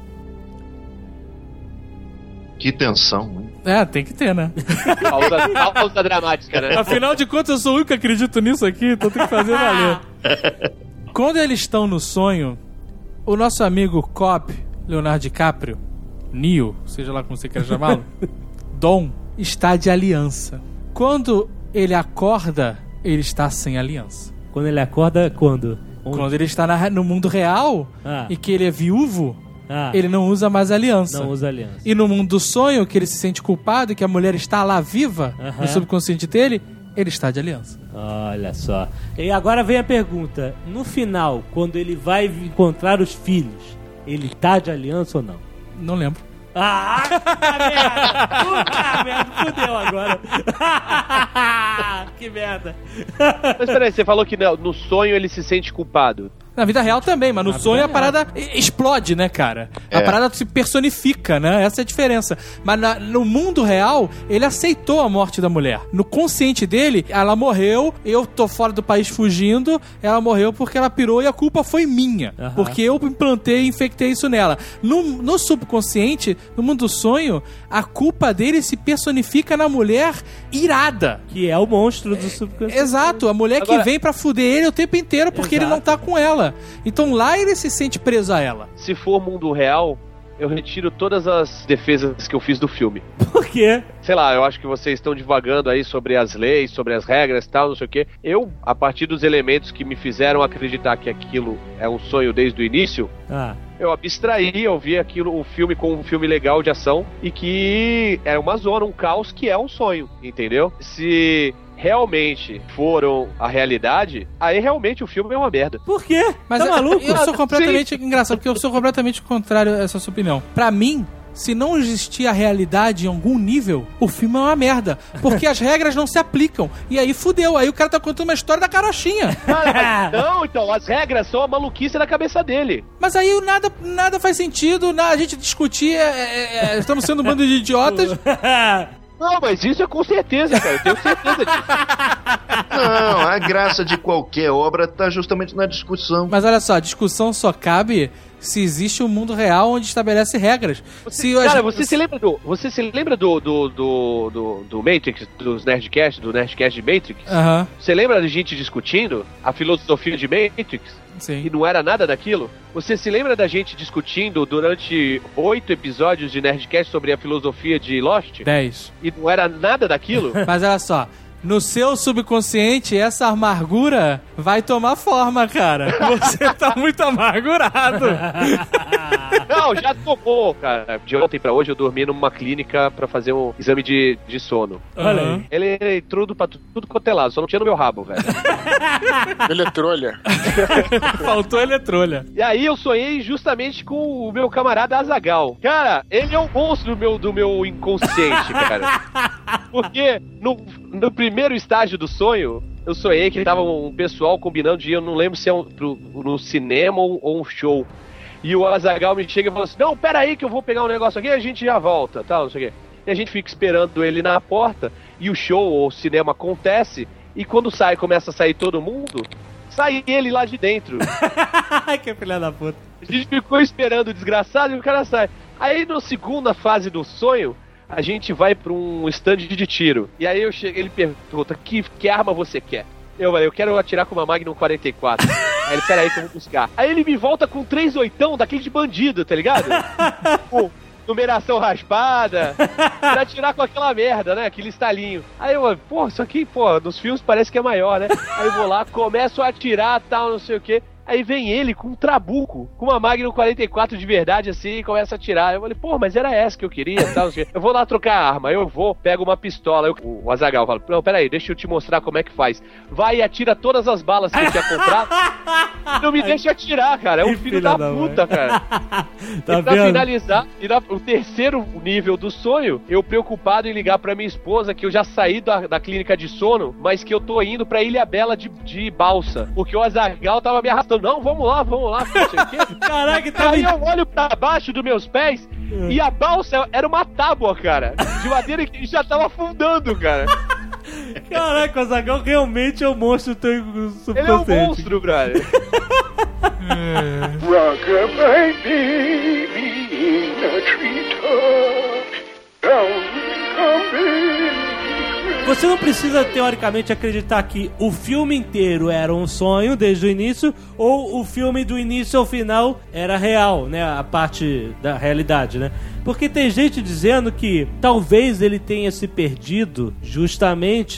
Que tensão, né? É, tem que ter, né? Pausa, pausa dramática, né? Afinal de contas, eu sou o único que acredito nisso aqui, então tem que fazer valer. Quando eles estão no sonho, o nosso amigo Cobb, Leonardo DiCaprio, Neo, seja lá como você quer chamá-lo, Dom, está de aliança. Quando ele acorda, ele está sem aliança. Quando ele acorda, quando? Onde? Quando ele está na, no mundo real Ah. e que ele é viúvo, Ah. ele não usa mais aliança. Não usa aliança. E no mundo do sonho, que ele se sente culpado e que a mulher está lá viva, Aham. no subconsciente dele, ele está de aliança. Olha só. E agora vem a pergunta. No final, quando ele vai encontrar os filhos, ele tá de aliança ou não? Não lembro. Ah, puta merda! Puta merda, fudeu agora. Que merda. Mas peraí, você falou que no no sonho ele se sente culpado. Na vida real também, mas no Na sonho vida a parada e- explode, né, cara? A É. parada se personifica, né? Essa é a diferença. Mas na- no mundo real, ele aceitou a morte da mulher. No consciente dele, ela morreu, eu tô fora do país fugindo, ela morreu porque ela pirou e a culpa foi minha. Aham. Porque eu implantei e infectei isso nela. No, no subconsciente, no mundo do sonho, a culpa dele se personifica na mulher irada. Que é o monstro do subconsciente. Exato, a mulher Agora- que vem pra fuder ele o tempo inteiro porque ele Exato. não tá com ela. Então lá ele se sente preso a ela. Se for mundo real, eu retiro todas as defesas que eu fiz do filme. Por quê? Sei lá, eu acho que vocês estão divagando aí sobre as leis, sobre as regras e tal, não sei o quê. Eu, a partir dos elementos que me fizeram acreditar que aquilo é um sonho desde o início, Ah, eu abstraí, eu vi aquilo, o filme como um filme legal de ação e que é uma zona, um caos que é um sonho, entendeu? Se realmente foram a realidade, aí realmente o filme é uma merda. por quê? Mas tá é- maluco? eu sou completamente engraçado, porque eu sou completamente contrário a essa sua opinião. Pra mim, se não existir a realidade em algum nível, o filme é uma merda. Porque as regras não se aplicam. E aí fudeu. Aí o cara tá contando uma história da carochinha. Ah, mas não, então, as regras são a maluquice na cabeça dele. Mas aí nada, nada faz sentido. Na, a gente discutir. é, é, é, estamos sendo um bando de idiotas. Não, mas isso é com certeza, cara, eu tenho certeza disso. Não, a graça de qualquer obra tá justamente na discussão. Mas olha só, a discussão só cabe se existe um mundo real onde estabelece regras. Você, se cara, a- você se lembra do. Você se lembra do. do. do. do, do Matrix, dos Nerdcast, do Nerdcast de Matrix? Aham, Você lembra de gente discutindo a filosofia de Matrix? sim. E não era nada daquilo? Você se lembra da gente discutindo durante oito episódios de Nerdcast sobre a filosofia de Lost? dez. E não era nada daquilo? Mas olha só, no seu subconsciente, essa amargura vai tomar forma, cara. Você tá muito amargurado. Não, já tomou, cara. De ontem pra hoje eu dormi numa clínica pra fazer um exame de, de sono. Olha Aham. aí. Ele é tudo pra tu- tudo quanto é lado, só não tinha no meu rabo, velho. Eletrolha. Faltou eletrolha. E aí eu sonhei justamente com o meu camarada Azaghal. Cara, ele é um monstro do meu, do meu inconsciente, cara. Porque no, no primeiro estágio do sonho, eu sonhei que tava um pessoal combinando de ir, eu não lembro se é um, pro, no cinema ou, ou um show. E o Azaghal me chega e fala assim, não, pera aí que eu vou pegar um negócio aqui e a gente já volta, tal, não sei o quê. E a gente fica esperando ele na porta, e o show ou o cinema acontece, e quando sai, começa a sair todo mundo, sai ele lá de dentro. Que filha da puta. A gente ficou esperando o desgraçado e o cara sai. Aí na segunda fase do sonho, a gente vai pra um stand de tiro. E aí eu chego, ele pergunta, que, que arma você quer? Eu falei, eu quero atirar com uma Magnum quarenta e quatro. Aí ele, peraí que eu vou buscar. Aí ele me volta com três oitão daquele de bandido, tá ligado? Pô, numeração raspada, pra atirar com aquela merda, né? Aquele estalinho. Aí eu, pô, isso aqui, pô, nos filmes parece que é maior, né? Aí eu vou lá, começo a atirar, tal, não sei o quê. Aí vem ele com um trabuco, com uma Magnum quarenta e quatro de verdade, assim, e começa a atirar. Eu falei, pô, mas era essa que eu queria, tal, não sei o quê. Eu vou lá trocar a arma, eu vou, pego uma pistola. Eu, o Azaghal fala, não, peraí, deixa eu te mostrar como é que faz. Vai e atira todas as balas que eu tinha comprado. Não me deixa atirar, cara. É um Que filho filho da, da puta, mãe. cara. Tá E pra vendo? finalizar, e na, o terceiro nível do sonho, eu preocupado em ligar pra minha esposa que eu já saí da, da clínica de sono, mas que eu tô indo pra Ilha Bela de, de balsa. Porque o Azaghal tava me arrastando. Não, vamos lá, vamos lá, não sei o quê. Caraca, tá Aí eu olho pra baixo dos meus pés e a balsa era uma tábua, cara. De madeira que já tava afundando, cara. Caraca, o Azaghal realmente é o monstro do teu subconsciente. Ele é um monstro, brother. Rock-a-bye baby in a treetop, down come Você não precisa, teoricamente, acreditar que o filme inteiro era um sonho desde o início, ou o filme do início ao final era real, né? A parte da realidade, né? Porque tem gente dizendo que talvez ele tenha se perdido justamente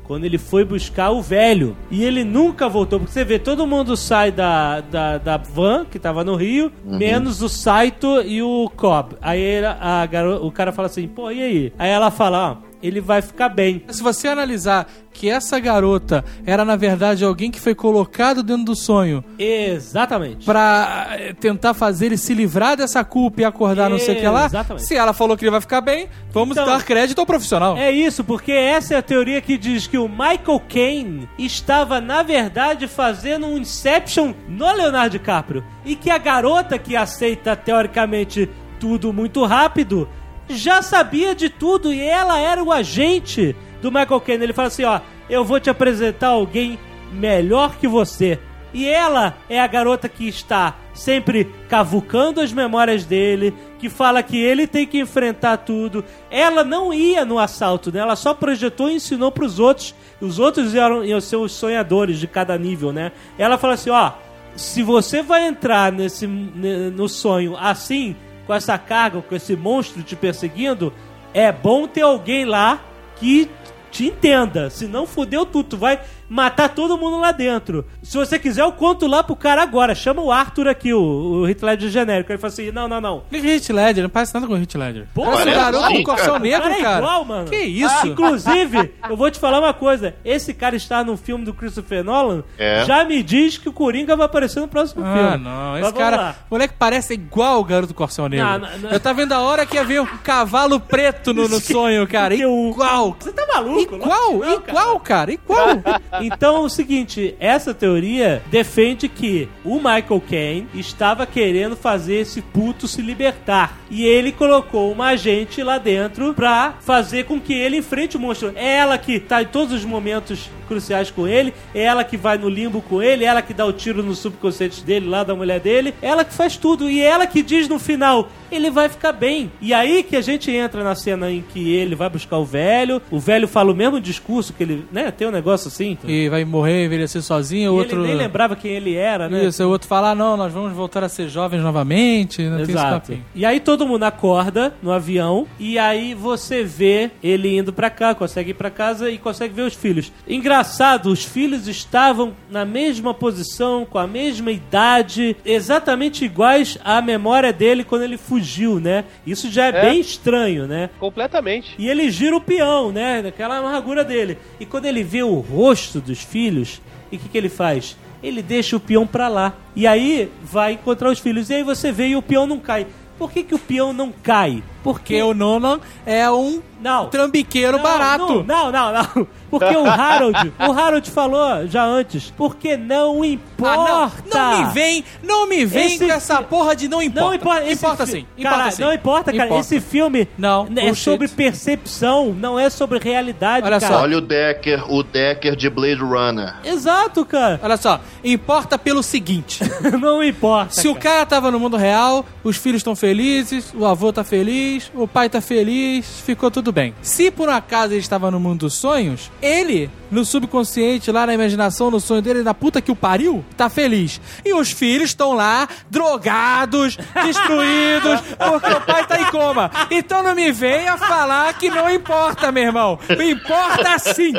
quando ele foi buscar o velho. E ele nunca voltou, porque você vê, todo mundo sai da, da, da van, que tava no Rio, uhum. menos o Saito e o Cobb. Aí ele, a garo... o cara fala assim, pô, e aí? Aí ela fala, ó, ele vai ficar bem. Se você analisar que essa garota era, na verdade, alguém que foi colocado dentro do sonho. Exatamente. Pra tentar fazer ele se livrar dessa culpa e acordar, não sei o que lá. Exatamente. Se ela falou que ele vai ficar bem, vamos então, dar crédito ao profissional. É isso, porque essa é a teoria que diz que o Michael Caine estava, na verdade, fazendo um Inception no Leonardo DiCaprio. E que a garota que aceita, teoricamente, tudo muito rápido, já sabia de tudo e ela era o agente do Michael Caine. Ele fala assim, ó, eu vou te apresentar alguém melhor que você. E ela é a garota que está sempre cavucando as memórias dele, que fala que ele tem que enfrentar tudo. Ela não ia no assalto, né? Ela só projetou e ensinou pros outros. Os outros iam, iam ser os sonhadores de cada nível, né? Ela fala assim, ó, se você vai entrar nesse, no sonho assim, com essa carga, com esse monstro te perseguindo, é bom ter alguém lá que te entenda. Senão fudeu tudo, tu vai matar todo mundo lá dentro. Se você quiser, eu conto lá pro cara agora. Chama o Arthur aqui, o, o Heath Ledger genérico. Ele fala assim, não, não, não. Que Heath Ledger? Não parece nada com o Heath Ledger. Pô, parece o garoto do Corcel Negro, cara. cara. É igual, mano. Que isso? Ah, inclusive, eu vou te falar uma coisa. Esse cara está no filme do Christopher Nolan, é. já me diz que o Coringa vai aparecer no próximo ah, filme. Ah, não. Esse Mas cara, o moleque parece igual o garoto do Corcel Negro. Não, não, não. Eu tava vendo a hora que ia ver um cavalo preto no, no sonho, cara. Igual. Você tá maluco? Igual, não, igual, cara. cara. Igual. Então, é o seguinte, essa teoria defende que o Michael Caine estava querendo fazer esse puto se libertar. E ele colocou uma agente lá dentro pra fazer com que ele enfrente o monstro. É ela que tá em todos os momentos cruciais com ele, é ela que vai no limbo com ele, é ela que dá o tiro no subconsciente dele, lá da mulher dele, é ela que faz tudo. E é ela que diz no final, ele vai ficar bem. E aí que a gente entra na cena em que ele vai buscar o velho, o velho fala o mesmo discurso que ele, né, tem um negócio assim. E vai morrer, envelhecer sozinho, o outro... ele nem lembrava quem ele era, né? Isso, o outro fala, ah, não, nós vamos voltar a ser jovens novamente, não tem esse papinho. E aí todo mundo acorda no avião, e aí você vê ele indo pra cá, consegue ir pra casa e consegue ver os filhos. Engraçado, os filhos estavam na mesma posição, com a mesma idade, exatamente iguais à memória dele quando ele fugiu, né? Isso já é, é. bem estranho, né? Completamente. E ele gira o peão, né? Naquela amargura dele. E quando ele vê o rosto dos filhos, e o que, que ele faz? Ele deixa o peão pra lá. E aí vai encontrar os filhos. E aí você vê e o peão não cai. Por que, que o peão não cai? Porque o Nolan é um não. trambiqueiro não, barato. Não, não, não, não. Porque o Harold, o Harold falou já antes, porque não importa. Ah, não, não me vem, não me vem esse com essa porra de não importa. Não importa, importa fi... sim. Cara, importa sim. não importa, cara. Importa. Esse filme não, é bullshit. sobre percepção, não é sobre realidade, Olha cara. Só. Olha o Decker, o Decker de Blade Runner. Exato, cara. Olha só, importa pelo seguinte. Não importa. Se cara. o cara tava no mundo real, os filhos estão felizes, o avô tá feliz, o pai tá feliz, ficou tudo bem. Se por um acaso ele estava no mundo dos sonhos, ele, no subconsciente, lá na imaginação, no sonho dele, na puta que o pariu, tá feliz. E os filhos estão lá, drogados, destruídos, porque o pai tá em coma. Então não me venha falar que não importa, meu irmão. Importa sim.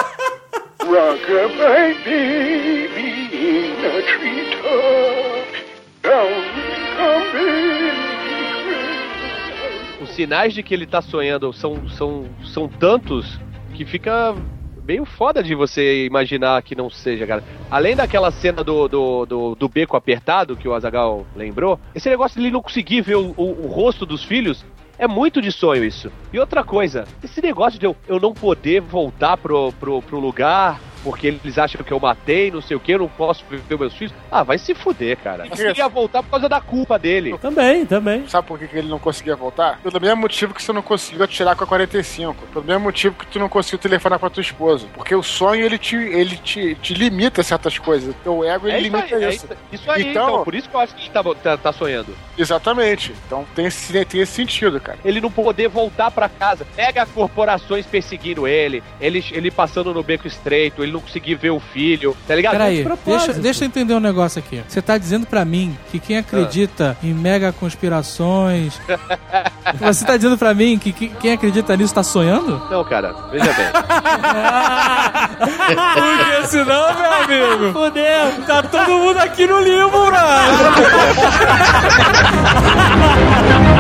Rock-a-bye baby in a treetop, down come Os sinais de que ele tá sonhando são, são, são tantos que fica meio foda de você imaginar que não seja, cara. Além daquela cena do, do, do, do beco apertado que o Azaghal lembrou, esse negócio de ele não conseguir ver o, o, o rosto dos filhos é muito de sonho isso. E outra coisa, esse negócio de eu, eu não poder voltar pro, pro, pro lugar porque eles acham que eu matei, não sei o que, eu não posso ver meus filhos. Ah, vai se fuder, cara. Ele queria voltar por causa da culpa dele. Também, também. Sabe por que ele não conseguia voltar? Pelo mesmo motivo que você não conseguiu atirar com a quarenta e cinco. Pelo mesmo motivo que tu não conseguiu telefonar pra tua esposa. Porque o sonho, ele te, ele te, te limita certas coisas. O teu ego, ele é isso limita aí, isso. É isso aí, então, então, por isso que eu acho que ele tá, tá, tá sonhando. Exatamente. Então tem esse, tem esse sentido, cara. Ele não poder voltar pra casa. Pega as corporações perseguindo ele, ele, ele passando no beco estreito, ele ele não conseguir ver o filho, tá ligado? Peraí, É de deixa, deixa eu entender um negócio aqui. Você tá dizendo pra mim que quem acredita ah. em mega conspirações... Você tá dizendo pra mim que, que quem acredita nisso tá sonhando? Não, cara, veja bem. Porque senão, meu amigo... Fudeu! Tá todo mundo aqui no limbo, mano!